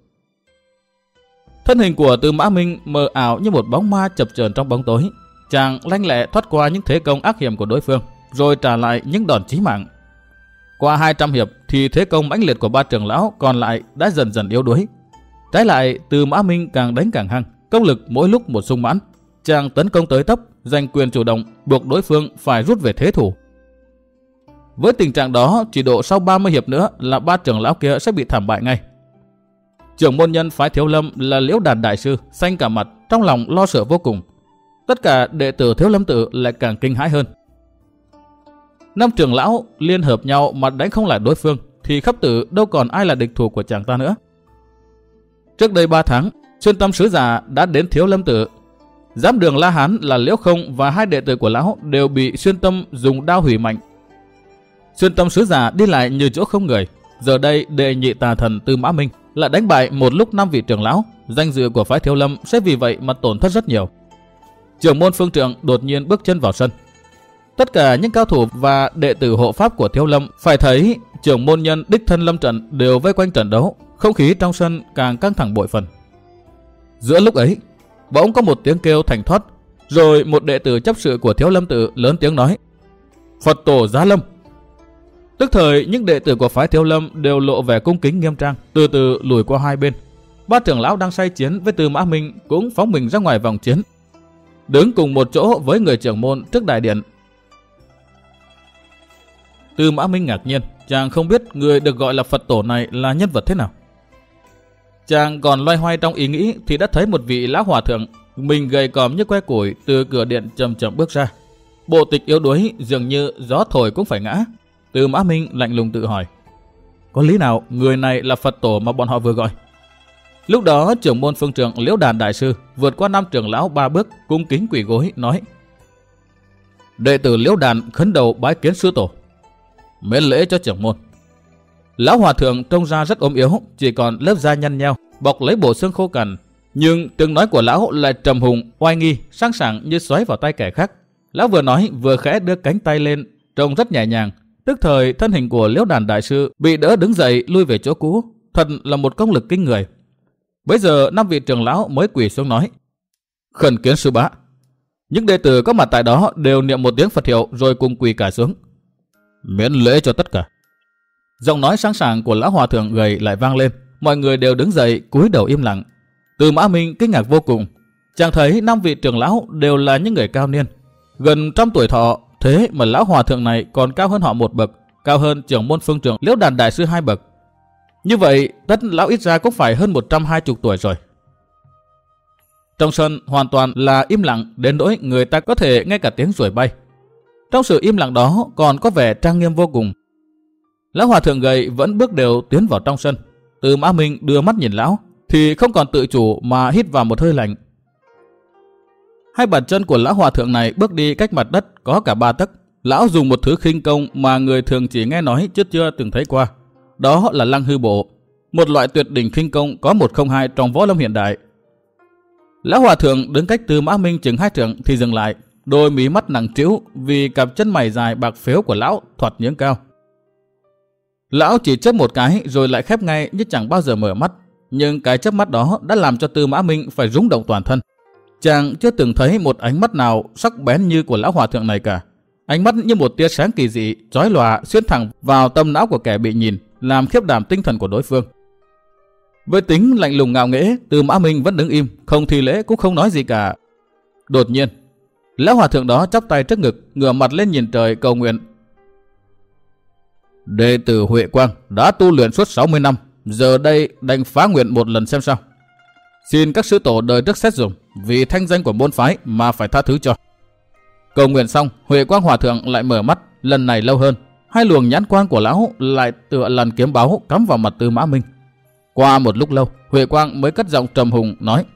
Thân hình của Tư Mã Minh mờ ảo như một bóng ma chập chờn trong bóng tối. Chàng lanh lẹ thoát qua những thế công ác hiểm của đối phương, rồi trả lại những đòn chí mạng. Qua 200 hiệp thì thế công mãnh liệt của 3 trưởng lão còn lại đã dần dần yếu đuối. Trái lại, Tư Mã Minh càng đánh càng hăng, công lực mỗi lúc một sung mãn. Chàng tấn công tới tấp, giành quyền chủ động, buộc đối phương phải rút về thế thủ. Với tình trạng đó, chỉ độ sau 30 hiệp nữa là 3 trưởng lão kia sẽ bị thảm bại ngay. Trưởng môn nhân phái Thiếu Lâm là Liễu Đàn đại sư xanh cả mặt, trong lòng lo sợ vô cùng. Tất cả đệ tử Thiếu Lâm Tự lại càng kinh hãi hơn. 5 trưởng lão liên hợp nhau mà đánh không lại đối phương thì khắp Tự đâu còn ai là địch thủ của chàng ta nữa. Trước đây 3 tháng, Xuyên Tâm sứ giả đã đến Thiếu Lâm Tự. Giám đường La Hán là Liễu Không và 2 đệ tử của lão đều bị Xuyên Tâm dùng đao hủy mạnh. Xuyên Tâm sứ giả đi lại như chỗ không người. Giờ đây đệ nhị tà thần Tư Mã Minh lại đánh bại một lúc 5 vị trưởng lão, danh dự của phái Thiếu Lâm sẽ vì vậy mà tổn thất rất nhiều. Trưởng môn Phương Trượng đột nhiên bước chân vào sân. Tất cả những cao thủ và đệ tử hộ pháp của Thiếu Lâm phải thấy trưởng môn nhân đích thân lâm trận đều vây quanh trận đấu, không khí trong sân càng căng thẳng bội phần. Giữa lúc ấy, bỗng có một tiếng kêu thành thoát, rồi một đệ tử chấp sự của Thiếu Lâm Tự lớn tiếng nói: "Phật tổ giá lâm!" Tức thời những đệ tử của phái Thiếu Lâm đều lộ vẻ cung kính nghiêm trang, từ từ lùi qua hai bên. 3 trưởng lão đang say chiến với Tư Mã Minh cũng phóng mình ra ngoài vòng chiến, đứng cùng một chỗ với người trưởng môn trước đại điện. Tư Mã Minh ngạc nhiên, chàng không biết người được gọi là Phật tổ này là nhân vật thế nào. Chàng còn loay hoay trong ý nghĩ thì đã thấy một vị lão hòa thượng, mình gầy còm như que củi, từ cửa điện chậm chậm bước ra. Bộ tịch yếu đuối, dường như gió thổi cũng phải ngã. Tư Mã Minh lạnh lùng tự hỏi: có lý nào người này là Phật tổ mà bọn họ vừa gọi? Lúc đó trưởng môn Phương Trượng Liễu Đàn đại sư vượt qua 5 trưởng lão 3 bước, cung kính quỳ gối nói: đệ tử Liễu Đàn khấn đầu bái kiến sư tổ. Miễn lễ cho trưởng môn. Lão hòa thượng trông ra rất ốm yếu, chỉ còn lớp da nhăn nheo, bọc lấy bộ xương khô cằn, nhưng tiếng nói của lão lại trầm hùng, oai nghi, sang sảng như xoáy vào tay kẻ khác. Lão vừa nói vừa khẽ đưa cánh tay lên, trông rất nhẹ nhàng. Tức thời thân hình của Liễu Đàn đại sư bị đỡ đứng dậy lui về chỗ cũ, thật là một công lực kinh người. Bây giờ 5 vị trưởng lão mới quỳ xuống nói: khẩn kiến sư bá. Những đệ tử có mặt tại đó đều niệm một tiếng Phật hiệu rồi cùng quỳ cả xuống. Miễn lễ cho tất cả. Giọng nói sáng sảng của lão hòa thượng gầy lại vang lên, mọi người đều đứng dậy cúi đầu im lặng. Tư Mã Minh kinh ngạc vô cùng, chàng thấy 5 vị trưởng lão đều là những người cao niên, gần trăm tuổi thọ, thế mà lão hòa thượng này còn cao hơn họ một bậc, cao hơn trưởng môn Phương Trượng Liễu Đàn đại sư 2 bậc. Như vậy tất lão ít ra cũng phải hơn 120 tuổi rồi. Trong sân hoàn toàn là im lặng đến nỗi người ta có thể nghe cả tiếng ruồi bay. Trong sự im lặng đó còn có vẻ trang nghiêm vô cùng. Lão hòa thượng gầy vẫn bước đều tiến vào trong sân. Tư Mã Minh đưa mắt nhìn lão thì không còn tự chủ mà hít vào một hơi lạnh. Hai bàn chân của lão hòa thượng này bước đi cách mặt đất có cả 3 tấc. Lão dùng một thứ khinh công mà người thường chỉ nghe nói chứ chưa từng thấy qua. Đó là lăng hư bộ, một loại tuyệt đỉnh khinh công có 102 trong võ lâm hiện đại. Lão hòa thượng đứng cách Tư Mã Minh chừng 2 trượng thì dừng lại, đôi mí mắt nặng trĩu vì cặp chân mày dài bạc phếu của lão thoạt nhướng cao. Lão chỉ chớp một cái rồi lại khép ngay như chẳng bao giờ mở mắt, nhưng cái chớp mắt đó đã làm cho Tư Mã Minh phải rung động toàn thân. Chàng chưa từng thấy một ánh mắt nào sắc bén như của lão hòa thượng này cả. Ánh mắt như một tia sáng kỳ dị, chói lòa xuyên thẳng vào tâm não của kẻ bị nhìn, làm khiếp đảm tinh thần của đối phương. Với tính lạnh lùng ngạo nghễ, Tư Mã Minh vẫn đứng im, không thi lễ cũng không nói gì cả. Đột nhiên, lão hòa thượng đó chắp tay trước ngực, ngửa mặt lên nhìn trời cầu nguyện. Đệ tử Huệ Quang đã tu luyện suốt 60 năm, giờ đây đành phá nguyện một lần xem sao. Xin các sư tổ đời trước xét dùng, vì thanh danh của môn phái mà phải tha thứ cho. Cầu nguyện xong, Huệ Quang hòa thượng lại mở mắt, lần này lâu hơn. Hai luồng nhãn quang của lão lại tựa lần kiếm báo cắm vào mặt Tư Mã Minh. Qua một lúc lâu, Huệ Quang mới cất giọng trầm hùng nói: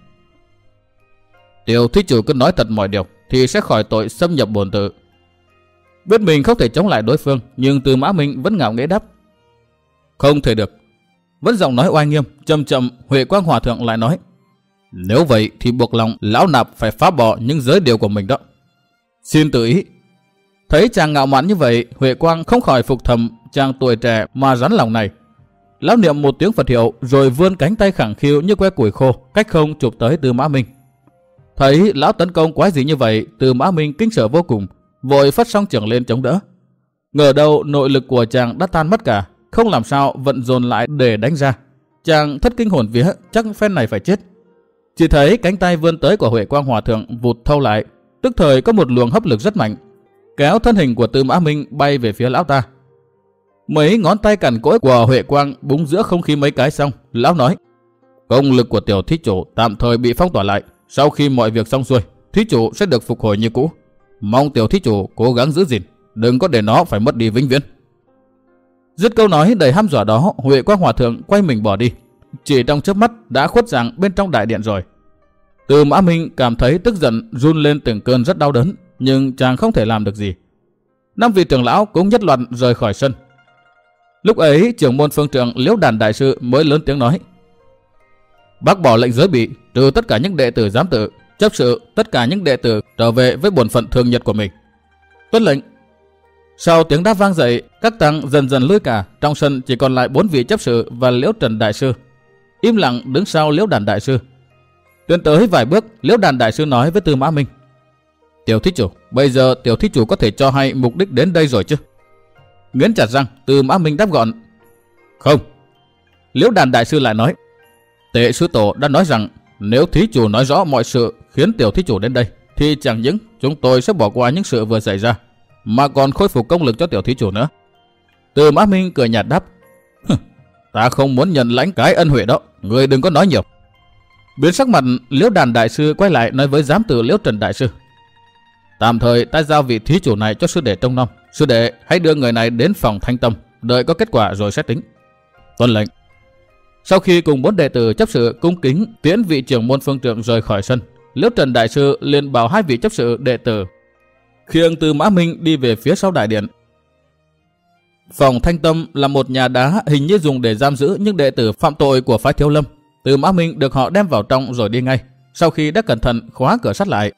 Tiểu thí chủ cứ nói thật mọi điều thì sẽ khỏi tội xâm nhập bổn tự. Biết mình không thể chống lại đối phương, nhưng Tư Mã Minh vẫn ngạo nghễ đáp: Không thể được. Vẫn giọng nói oai nghiêm, chậm chậm, Huệ Quang hòa thượng lại nói: Nếu vậy thì buộc lòng lão nạp phải phá bỏ những giới điều của mình đó. Xin tự ý. Thấy chàng ngạo mạn như vậy, Huệ Quang không khỏi phục thầm chàng tuổi trẻ mà rắn lòng này. Lão niệm một tiếng Phật hiệu rồi vươn cánh tay khẳng khiu như que củi khô, cách không chụp tới Tư Mã Minh. Thấy lão tấn công quái gì như vậy, Tư Mã Minh kinh sợ vô cùng, vội phất song chưởng lên chống đỡ. Ngờ đâu nội lực của chàng đã tan mất cả, không làm sao vận dồn lại để đánh ra. Chàng thất kinh hồn vía, chắc phen này phải chết. Chỉ thấy cánh tay vươn tới của Huệ Quang hòa thượng vụt thâu lại, tức thời có một luồng hấp lực rất mạnh, kéo thân hình của Tư Mã Minh bay về phía lão ta. Mấy ngón tay cằn cỗi của Huệ Quang búng giữa không khí mấy cái xong, lão nói: Công lực của tiểu thí chủ tạm thời bị phong tỏa lại, sau khi mọi việc xong xuôi, thí chủ sẽ được phục hồi như cũ. Mong tiểu thí chủ cố gắng giữ gìn, đừng có để nó phải mất đi vĩnh viễn. Dứt câu nói đầy hăm dọa đó, Huệ Quang hòa thượng quay mình bỏ đi, chỉ trong chớp mắt đã khuất dạng bên trong đại điện rồi. Tư Mã Minh cảm thấy tức giận run lên từng cơn rất đau đớn, nhưng chàng không thể làm được gì. 5 vị trưởng lão cũng nhất loạt rời khỏi sân. Lúc ấy trưởng môn phương trượng Liễu Đàn đại sư mới lớn tiếng nói: Bác bỏ lệnh giới bị, trừ tất cả những đệ tử giám tự, chấp sự tất cả những đệ tử trở về với bổn phận thường nhật của mình. Tuân lệnh. Sau tiếng đáp vang dậy, các tăng dần dần lui cả, trong sân chỉ còn lại 4 vị chấp sự và Liễu Trần đại sư. Im lặng đứng sau Liễu Đàn đại sư. Tiến tới vài bước, Liễu Đàn đại sư nói với Tư Mã Minh: Tiểu thí chủ, bây giờ tiểu thí chủ có thể cho hay mục đích đến đây rồi chứ? Nghiến chặt răng, Tư Mã Minh đáp gọn: Không. Liễu Đàn đại sư lại nói: Tệ sư tổ đã nói rằng nếu thí chủ nói rõ mọi sự khiến tiểu thí chủ đến đây, thì chẳng những chúng tôi sẽ bỏ qua những sự vừa xảy ra, mà còn khôi phục công lực cho tiểu thí chủ nữa. Tư Mã Minh cười nhạt đáp: Ta không muốn nhận lãnh cái ân huệ đó, người đừng có nói nhiều. Biến sắc mặt, Liễu Đàn đại sư quay lại nói với giám tử Liễu Trần đại sư: Tạm thời ta giao vị thí chủ này cho sư đệ trông nom. Sư đệ hãy đưa người này đến phòng Thanh Tâm, đợi có kết quả rồi sẽ tính. Tuân lệnh. Sau khi cùng 4 đệ tử chấp sự cung kính tiễn vị trưởng môn phương trượng rời khỏi sân, Liễu Trần đại sư liền bảo 2 vị chấp sự đệ tử khiêng Tư Mã Minh đi về phía sau đại điện. Phòng Thanh Tâm là một nhà đá hình như dùng để giam giữ những đệ tử phạm tội của phái Thiếu Lâm. Tư Mã Minh được họ đem vào trong rồi đi ngay, sau khi đã cẩn thận khóa cửa sắt lại.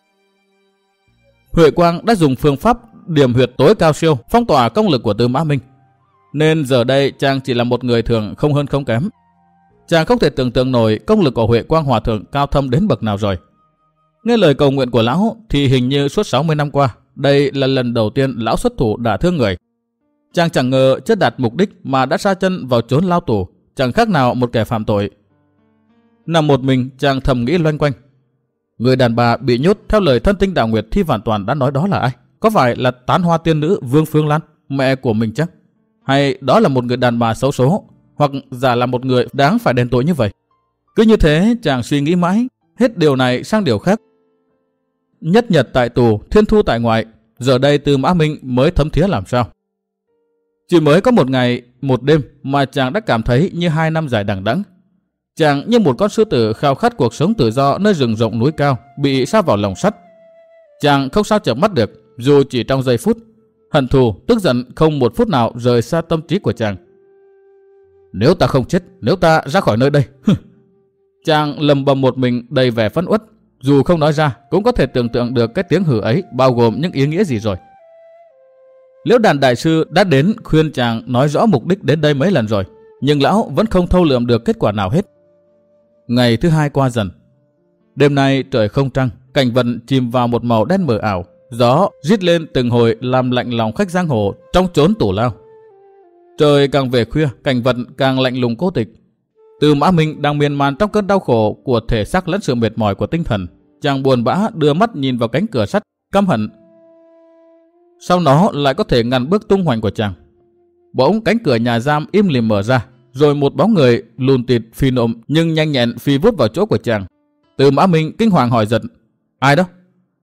Huệ Quang đã dùng phương pháp điểm huyệt tối cao siêu phong tỏa công lực của Tư Mã Minh, nên giờ đây chàng chỉ là một người thường không hơn không kém. Chàng không thể tưởng tượng nổi công lực của Huệ Quang hòa thượng cao thâm đến bậc nào rồi. Nghe lời cầu nguyện của lão thì hình như suốt 60 năm qua, đây là lần đầu tiên lão xuất thủ đả thương người. Chàng chẳng ngờ chưa đạt mục đích mà đã sa chân vào chốn lao tù, chẳng khác nào một kẻ phạm tội. Nằm một mình, chàng thầm nghĩ loanh quanh. Người đàn bà bị nhốt theo lời thân tinh Đào Nguyệt Thi Vạn Toàn đã nói đó là ai? Có phải là tán hoa tiên nữ Vương Phương Lan, mẹ của mình chắc? Hay đó là một người đàn bà xấu số, hoặc giả là một người đáng phải đền tội như vậy? Cứ như thế chàng suy nghĩ mãi, hết điều này sang điều khác. Nhất nhật tại tù, thiên thu tại ngoại, giờ đây Tư Mã Minh mới thấm thía làm sao. Chỉ mới có một ngày, một đêm mà chàng đã cảm thấy như 2 năm dài đằng đẵng. Chàng như một con sư tử khao khát cuộc sống tự do nơi rừng rộng núi cao, bị sa vào lồng sắt. Chàng không sao chợp mắt được, dù chỉ trong giây phút. Hận thù, tức giận không một phút nào rời xa tâm trí của chàng. Nếu ta không chết, nếu ta ra khỏi nơi đây. Chàng lầm bầm một mình đầy vẻ phẫn uất. Dù không nói ra, cũng có thể tưởng tượng được cái tiếng hử ấy bao gồm những ý nghĩa gì rồi. Liễu Đàn đại sư đã đến khuyên chàng nói rõ mục đích đến đây mấy lần rồi, nhưng lão vẫn không thâu lượm được kết quả nào hết. Ngày thứ hai qua dần. Đêm nay trời không trăng, cảnh vật chìm vào một màu đen mờ ảo. Gió rít lên từng hồi làm lạnh lòng khách giang hồ trong chốn tù lao. Trời càng về khuya, cảnh vật càng lạnh lùng cô tịch. Từ Mã Minh đang miên man trong cơn đau khổ của thể xác lẫn sự mệt mỏi của tinh thần. Chàng buồn bã đưa mắt nhìn vào cánh cửa sắt, căm hận. Sau nó lại có thể ngăn bước tung hoành của chàng. Bỗng cánh cửa nhà giam im lìm mở ra, rồi một bóng người lùn tịt phi nộm nhưng nhanh nhẹn phi vút vào chỗ của chàng. Từ Mã Minh kinh hoàng hỏi giật: Ai đó?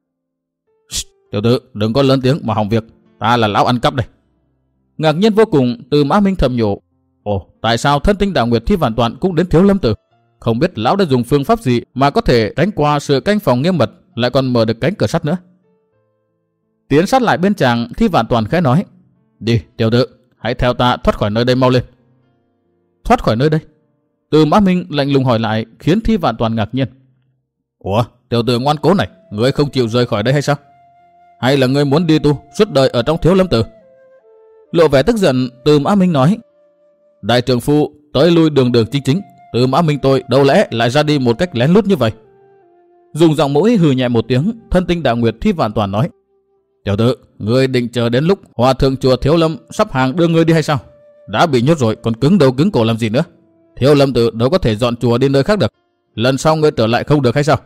Tiểu tử, đừng có lớn tiếng mà hỏng việc, ta là lão ăn cắp đây. Ngạc nhiên vô cùng, Từ Mã Minh thầm nhủ: Ồ, tại sao thân tinh Đạo Nguyệt Thi Vạn Toàn cũng đến Thiếu Lâm Tự? Không biết lão đã dùng phương pháp gì mà có thể tránh qua sự canh phòng nghiêm mật, lại còn mở được cánh cửa sắt nữa. Tiến sát lại bên chàng, Thi Vạn Toàn khẽ nói: Đi, tiểu tử, hãy theo ta thoát khỏi nơi đây mau lên. Thoát khỏi nơi đây? Từ Mã Minh lạnh lùng hỏi lại, khiến Thi Vạn Toàn ngạc nhiên. Ủa, tiểu tử ngoan cố này, ngươi không chịu rời khỏi đây hay sao? Hay là ngươi muốn đi tu suốt đời ở trong Thiếu Lâm Tự? Lộ vẻ tức giận, Từ Mã Minh nói: Đại trưởng phu tới lui đường đường chính chính, Từ Mã Minh tôi đâu lẽ lại ra đi một cách lén lút như vậy? Dùng giọng mũi hừ nhẹ một tiếng, thân tinh Đạo Nguyệt Thi Vạn Toàn nói: Tiểu tử, ngươi định chờ đến lúc hòa thượng chùa Thiếu Lâm sắp hàng đưa ngươi đi hay sao? Đã bị nhốt rồi còn cứng đầu cứng cổ làm gì nữa? Thiếu Lâm Tự đâu có thể dọn chùa đi nơi khác được. Lần sau ngươi trở lại không được hay sao?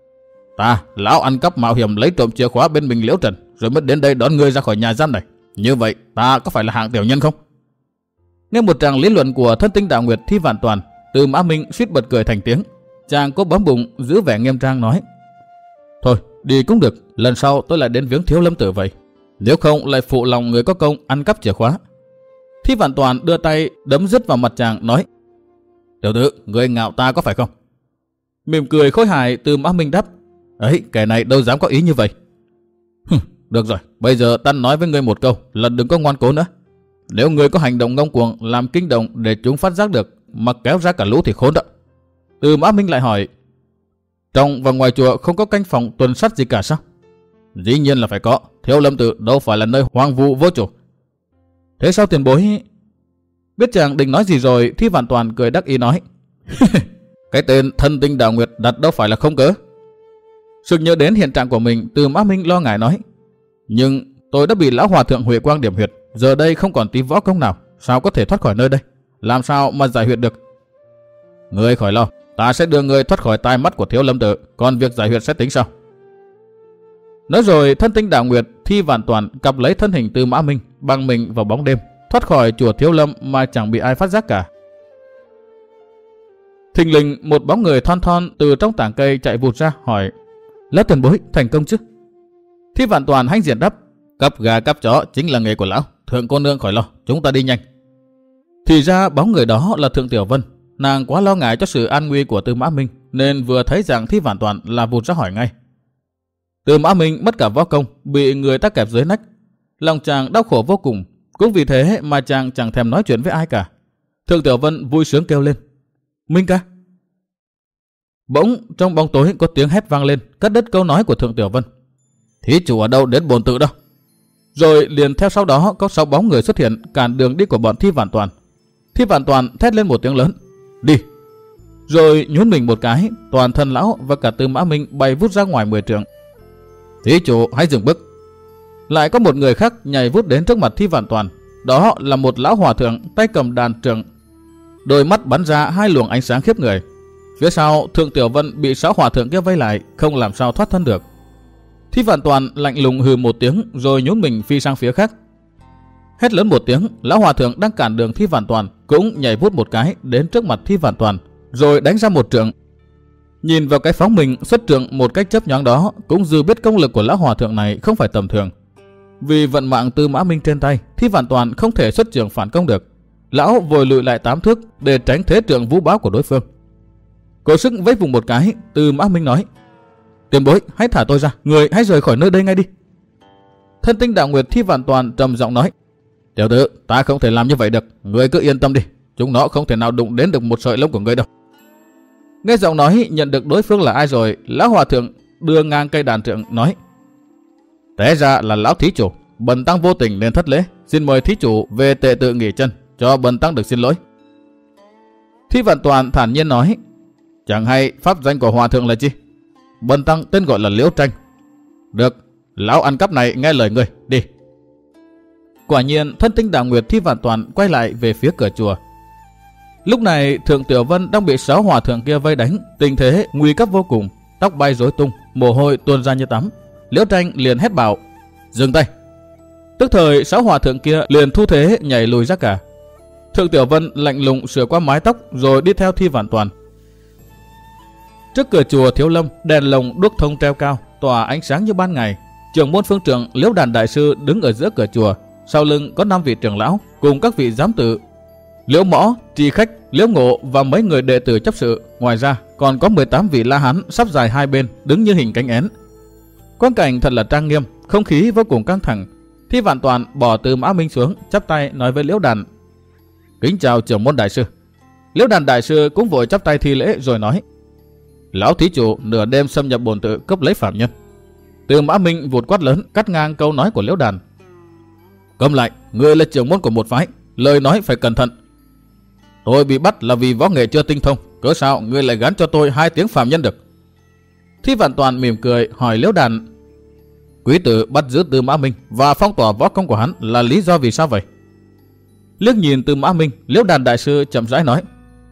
Ta, lão ăn cắp mạo hiểm lấy trộm chìa khóa bên mình Liễu Trần, rồi mới đến đây đón ngươi ra khỏi nhà giam này. Như vậy ta có phải là hạng tiểu nhân không? Nghe một tràng lý luận của thân tinh Đạo Nguyệt Thi Vạn Toàn, Từ Mã Minh suýt bật cười thành tiếng. Chàng cố bấm bụng giữ vẻ nghiêm trang nói: Thôi, đi cũng được, lần sau tôi lại đến viếng Thiếu Lâm Tự vậy. Nếu không lại phụ lòng người có công ăn cắp chìa khóa. Thi Vạn Toàn đưa tay đấm dứt vào mặt chàng nói: Tiểu tử, ngươi ngạo ta có phải không? Mỉm cười khôi hài, Từ Mã Minh đáp: Ấy, kẻ này đâu dám có ý như vậy. Được rồi, bây giờ ta nói với ngươi một câu là đừng có ngoan cố nữa. Nếu ngươi có hành động ngông cuồng làm kinh động để chúng phát giác được mà kéo ra cả lũ thì khốn đó. Từ Mã Minh lại hỏi: Trong và ngoài chùa không có canh phòng tuần sát gì cả sao? Dĩ nhiên là phải có, Thiếu Lâm Tự đâu phải là nơi hoang vu vô chủ. Thế sao tiền bối? Biết chàng định nói gì rồi, Thi Vạn Toàn cười đắc ý nói: Cái tên thân tinh Đạo Nguyệt đặt đâu phải là không cớ. Sực nhớ đến hiện trạng của mình, Từ Mã Minh lo ngại nói: Nhưng tôi đã bị lão hòa thượng Huệ Quang điểm huyệt, giờ đây không còn tí võ công nào, sao có thể thoát khỏi nơi đây? Làm sao mà giải huyệt được? Ngươi khỏi lo, ta sẽ đưa ngươi thoát khỏi tai mắt của Thiếu Lâm Tự, còn việc giải huyệt sẽ tính sau. Nói rồi, thân tinh Đạo Nguyệt Thi Vạn Toàn cặp lấy thân hình Từ Mã Minh, băng mình vào bóng đêm, thoát khỏi chùa Thiếu Lâm mà chẳng bị ai phát giác cả. Thình lình một bóng người thon thon từ trong tảng cây chạy vụt ra hỏi: Lão tiền bối thành công chứ? Thi Vạn Toàn hãnh diện đáp: Cắp gà cắp chó chính là nghề của lão, thượng cô nương khỏi lo, chúng ta đi nhanh. Thì ra bóng người đó là Thượng Tiểu Vân. Nàng quá lo ngại cho sự an nguy của Từ Mã Minh nên vừa thấy rằng Thi Vạn Toàn là vụt ra hỏi ngay. Từ Mã Minh mất cả võ công, bị người ta kẹp dưới nách, lòng chàng đau khổ vô cùng. Cũng vì thế mà chàng chẳng thèm nói chuyện với ai cả. Thượng Tiểu Vân vui sướng kêu lên: Minh ca! Bỗng trong bóng tối có tiếng hét vang lên, cắt đứt câu nói của Thượng Tiểu Vân: Thí chủ ở đâu đến bồn tự đâu? Rồi liền theo sau đó có 6 bóng người xuất hiện cản đường đi của bọn Thi Vạn Toàn. Thi Vạn Toàn thét lên một tiếng lớn: Đi! Rồi nhún mình một cái, toàn thân lão và cả Từ Mã Minh bay vút ra ngoài 10 trượng. Thí chủ hãy dừng bước! Lại có một người khác nhảy vút đến trước mặt Thi Vạn Toàn. Đó là một lão hòa thượng tay cầm đàn trượng, đôi mắt bắn ra 2 luồng ánh sáng khiếp người. Phía sau Thượng Tiểu Vân bị 6 hòa thượng kia vây lại, không làm sao thoát thân được. Thi Vạn Toàn lạnh lùng hừ một tiếng rồi nhún mình phi sang phía khác. Hét lớn một tiếng, lão hòa thượng đang cản đường Thi Vạn Toàn cũng nhảy vút một cái đến trước mặt Thi Vạn Toàn, rồi đánh ra một trượng. Nhìn vào cái phóng mình xuất trượng một cách chớp nhoáng đó, cũng dư biết công lực của lão hòa thượng này không phải tầm thường. Vì vận mạng Từ Mã Minh trên tay, Thi Vạn Toàn không thể xuất trượng phản công được. Lão vội lùi lại 8 thước để tránh thế trượng vũ bão của đối phương. Cố sức vẫy vùng một cái, Tư Mã Minh nói: Tiền bối, hãy thả tôi ra, người hãy rời khỏi nơi đây ngay đi. Thân Tinh Đạo Nguyệt Thi Vạn Toàn trầm giọng nói: Tiểu tử, ta không thể làm như vậy được, người cứ yên tâm đi, chúng nó không thể nào đụng đến được một sợi lông của người đâu. Nghe giọng nói nhận được đối phương là ai rồi, lão hòa thượng đưa ngang cây đàn trượng nói: Té ra là lão thí chủ, bần tăng vô tình nên thất lễ, xin mời thí chủ về tệ tự nghỉ chân, cho bần tăng được xin lỗi. Thi Vạn Toàn thản nhiên nói: Chẳng hay pháp danh của hòa thượng là chi? Bần tăng tên gọi là Liễu Tranh. Được, lão ăn cắp này nghe lời người, đi. Quả nhiên Thân Tinh Đạo Nguyệt Thi Vạn Toàn quay lại về phía cửa chùa. Lúc này Thượng Tiểu Vân đang bị 6 hòa thượng kia vây đánh, tình thế nguy cấp vô cùng, tóc bay rối tung, mồ hôi tuôn ra như tắm. Liễu Tranh liền hét bảo: Dừng tay! Tức thời 6 hòa thượng kia liền thu thế nhảy lùi ra cả. Thượng Tiểu Vân lạnh lùng sửa qua mái tóc rồi đi theo Thi Vạn Toàn. Trước cửa chùa Thiếu Lâm, đèn lồng đuốc thông treo cao, tỏa ánh sáng như ban ngày. Trưởng môn phương trượng Liễu Đàn đại sư đứng ở giữa cửa chùa, sau lưng có 5 vị trưởng lão cùng các vị giám tự, Liễu Mõ, Tri Khách, Liễu Ngộ và mấy người đệ tử chấp sự. Ngoài ra còn có 18 vị la hán sắp dài hai bên đứng như hình cánh én. Quang cảnh thật là trang nghiêm, không khí vô cùng căng thẳng. Thi Vạn Toàn bỏ Tư Mã Minh xuống, chắp tay nói với Liễu Đàn: Kính chào trưởng môn đại sư. Liễu Đàn đại sư cũng vội chắp tay thi lễ rồi nói: Lão thí chủ nửa đêm xâm nhập bổn tự cướp lấy phạm nhân. Tư Mã Minh vụt quát lớn cắt ngang câu nói của Liễu Đàn: Câm lại, ngươi là trưởng môn của một phái, lời nói phải cẩn thận. Tôi bị bắt là vì võ nghệ chưa tinh thông, cớ sao ngươi lại gán cho tôi 2 tiếng phạm nhân được? Thi Vạn Toàn mỉm cười hỏi Liễu Đàn: Quý tử bắt giữ Tư Mã Minh và phong tỏa võ công của hắn là lý do vì sao vậy? Liếc nhìn Tư Mã Minh, Liễu Đàn đại sư chậm rãi nói: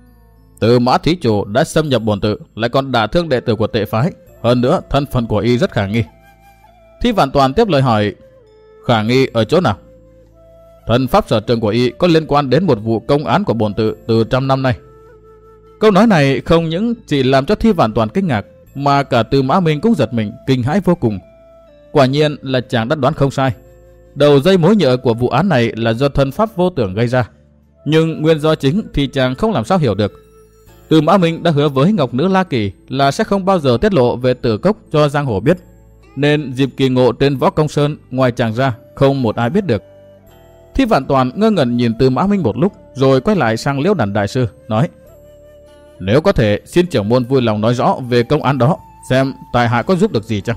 Tư Mã thí chủ đã xâm nhập bổn tự, lại còn đả thương đệ tử của tệ phái, hơn nữa thân phận của y rất khả nghi. Thi Vạn Toàn tiếp lời hỏi: Khả nghi ở chỗ nào? Thân pháp sở trường của y có liên quan đến một vụ công án của bổn tự từ 100 năm nay. Câu nói này không những chỉ làm cho Thi Vạn Toàn kinh ngạc, mà cả Tư Mã Minh cũng giật mình, kinh hãi vô cùng. Quả nhiên là chàng đã đoán không sai. Đầu dây mối nhợ của vụ án này là do thân pháp vô tưởng gây ra, nhưng nguyên do chính thì chàng không làm sao hiểu được. Tư Mã Minh đã hứa với Ngọc Nữ La Kỳ là sẽ không bao giờ tiết lộ về Tử Cốc cho giang hồ biết, nên dịp kỳ ngộ trên Võ Công Sơn ngoài chàng ra không một ai biết được. Thi Vạn Toàn ngơ ngẩn nhìn Tư Mã Minh một lúc, rồi quay lại sang Liễu Đàn đại sư nói: Nếu có thể xin trưởng môn vui lòng nói rõ về công án đó, xem tại hạ có giúp được gì chăng?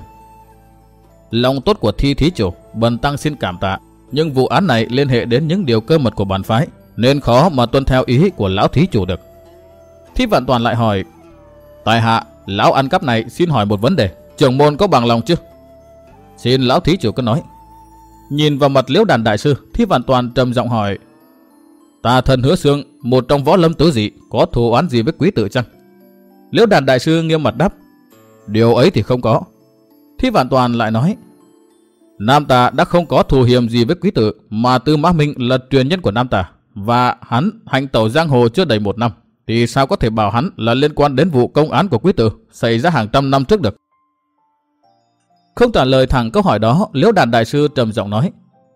Lòng tốt của Thi thí chủ, bần tăng xin cảm tạ, nhưng vụ án này liên hệ đến những điều cơ mật của bản phái, nên khó mà tuân theo ý của lão thí chủ được. Thi Vạn Toàn lại hỏi: Tại hạ, lão ăn cắp này xin hỏi một vấn đề, trưởng môn có bằng lòng chứ? Xin lão thí chủ cứ nói. Nhìn vào mặt Liễu Đàn đại sư, Thi Vạn Toàn trầm giọng hỏi: Ta thân Hứa Xương, một trong võ lâm tứ dị, có thù oán gì với quý tử chăng? Liễu Đàn đại sư nghiêm mặt đáp: Điều ấy thì không có. Thi Vạn Toàn lại nói: Nam ta đã không có thù hiềm gì với quý tử, mà Tư Mã Minh là truyền nhân của Nam ta, và hắn hành tẩu giang hồ chưa đầy 1 năm, thì sao có thể bảo hắn là liên quan đến vụ công án của quý tử xảy ra hàng trăm năm trước được? Không trả lời thẳng câu hỏi đó, Liễu Đàn đại sư trầm giọng nói: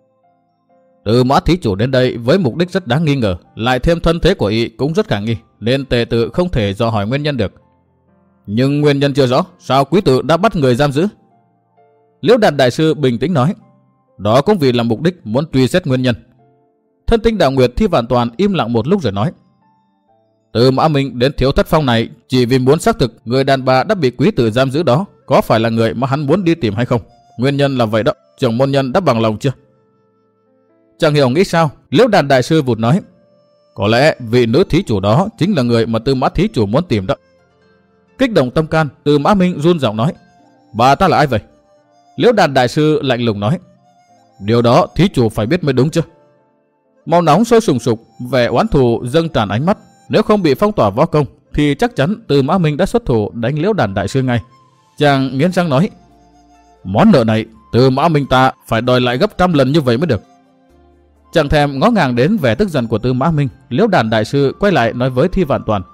Tư Mã thí chủ đến đây với mục đích rất đáng nghi ngờ, lại thêm thân thế của y cũng rất khả nghi, nên tề tự không thể dò hỏi nguyên nhân được. Nhưng nguyên nhân chưa rõ, sao quý tử đã bắt người giam giữ? Liễu Đàn đại sư bình tĩnh nói: Đó cũng vì là mục đích muốn truy xét nguyên nhân. Thân Tinh Đạo Nguyệt Thi Vạn Toàn im lặng một lúc rồi nói: Tư Mã Minh đến Thiếu Thất Phong này chỉ vì muốn xác thực người đàn bà đã bị quý tử giam giữ đó có phải là người mà hắn muốn đi tìm hay không. Nguyên nhân là vậy đó, trưởng môn nhân đã bằng lòng chưa? Chẳng hiểu nghĩ sao, Liễu Đàn đại sư vụt nói: Có lẽ vị nữ thí chủ đó chính là người mà Tư Mã thí chủ muốn tìm đó. Kích động tâm can, Tư Mã Minh run giọng nói: Bà ta là ai vậy? Liễu Đàn đại sư lạnh lùng nói: Điều đó thí chủ phải biết mới đúng chứ. Máu nóng sôi sùng sục, vẻ oán thù dâng tràn ánh mắt. Nếu không bị phong tỏa võ công thì chắc chắn Tư Mã Minh đã xuất thủ đánh Liễu Đàn đại sư ngay. Chàng nghiến răng nói: Món nợ này Tư Mã Minh ta phải đòi lại gấp 100 lần như vậy mới được. Chẳng thèm ngó ngàng đến vẻ tức giận của Tư Mã Minh, Liễu Đàn đại sư quay lại nói với Thi Vạn Toàn: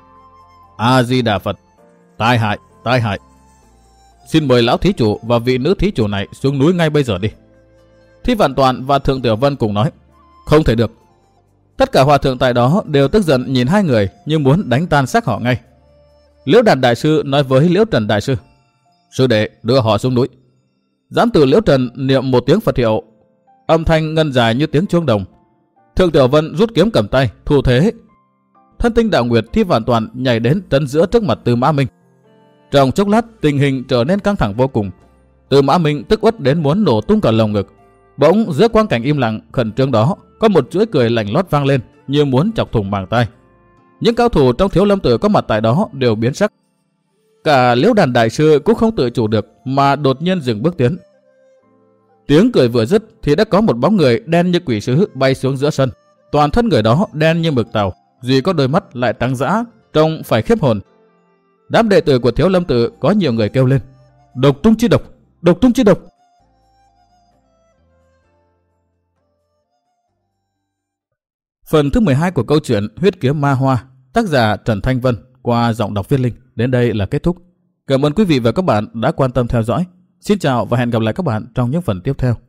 A Di Đà Phật, tai hại, tai hại. Xin mời lão thí chủ và vị nữ thí chủ này xuống núi ngay bây giờ đi. Thi Vạn Toàn và Thượng Tiểu Vân cùng nói: Không thể được. Tất cả hòa thượng tại đó đều tức giận nhìn hai người như muốn đánh tan xác họ ngay. Liễu Đàn đại sư nói với Liễu Trần đại sư: sư đệ đưa họ xuống núi. Giám tử Liễu Trần niệm một tiếng Phật hiệu, âm thanh ngân dài như tiếng chuông đồng. Thượng Tiểu Vân rút kiếm cầm tay, thủ thế. Thân tinh Đạo Nguyệt Thi Vạn Toàn nhảy đến trấn giữa trước mặt Tư Mã Minh. Trong chốc lát tình hình trở nên căng thẳng vô cùng. Tư Mã Minh tức uất đến muốn nổ tung cả lồng ngực. Bỗng giữa quang cảnh im lặng khẩn trương đó, có một chuỗi cười lạnh lót vang lên như muốn chọc thủng màng tai. Những cao thủ trong Thiếu Lâm Tự có mặt tại đó đều biến sắc. Cả Liễu Đàn đại sư cũng không tự chủ được mà đột nhiên dừng bước tiến. Tiếng cười vừa dứt thì đã có một bóng người đen như quỷ sứ bay xuống giữa sân. Toàn thân người đó đen như mực tàu, duy có đôi mắt lại trắng dã, trông phải khiếp hồn. Đám đệ tử của Thiếu Lâm Tự có nhiều người kêu lên: độc tung chi độc, độc tung chi độc. Phần thứ 12 của câu chuyện Huyết Kiếm Ma Hoa, tác giả Trần Thanh Vân, qua giọng đọc Viết Linh, đến đây là kết thúc. Cảm ơn quý vị và các bạn đã quan tâm theo dõi. Xin chào và hẹn gặp lại các bạn trong những phần tiếp theo.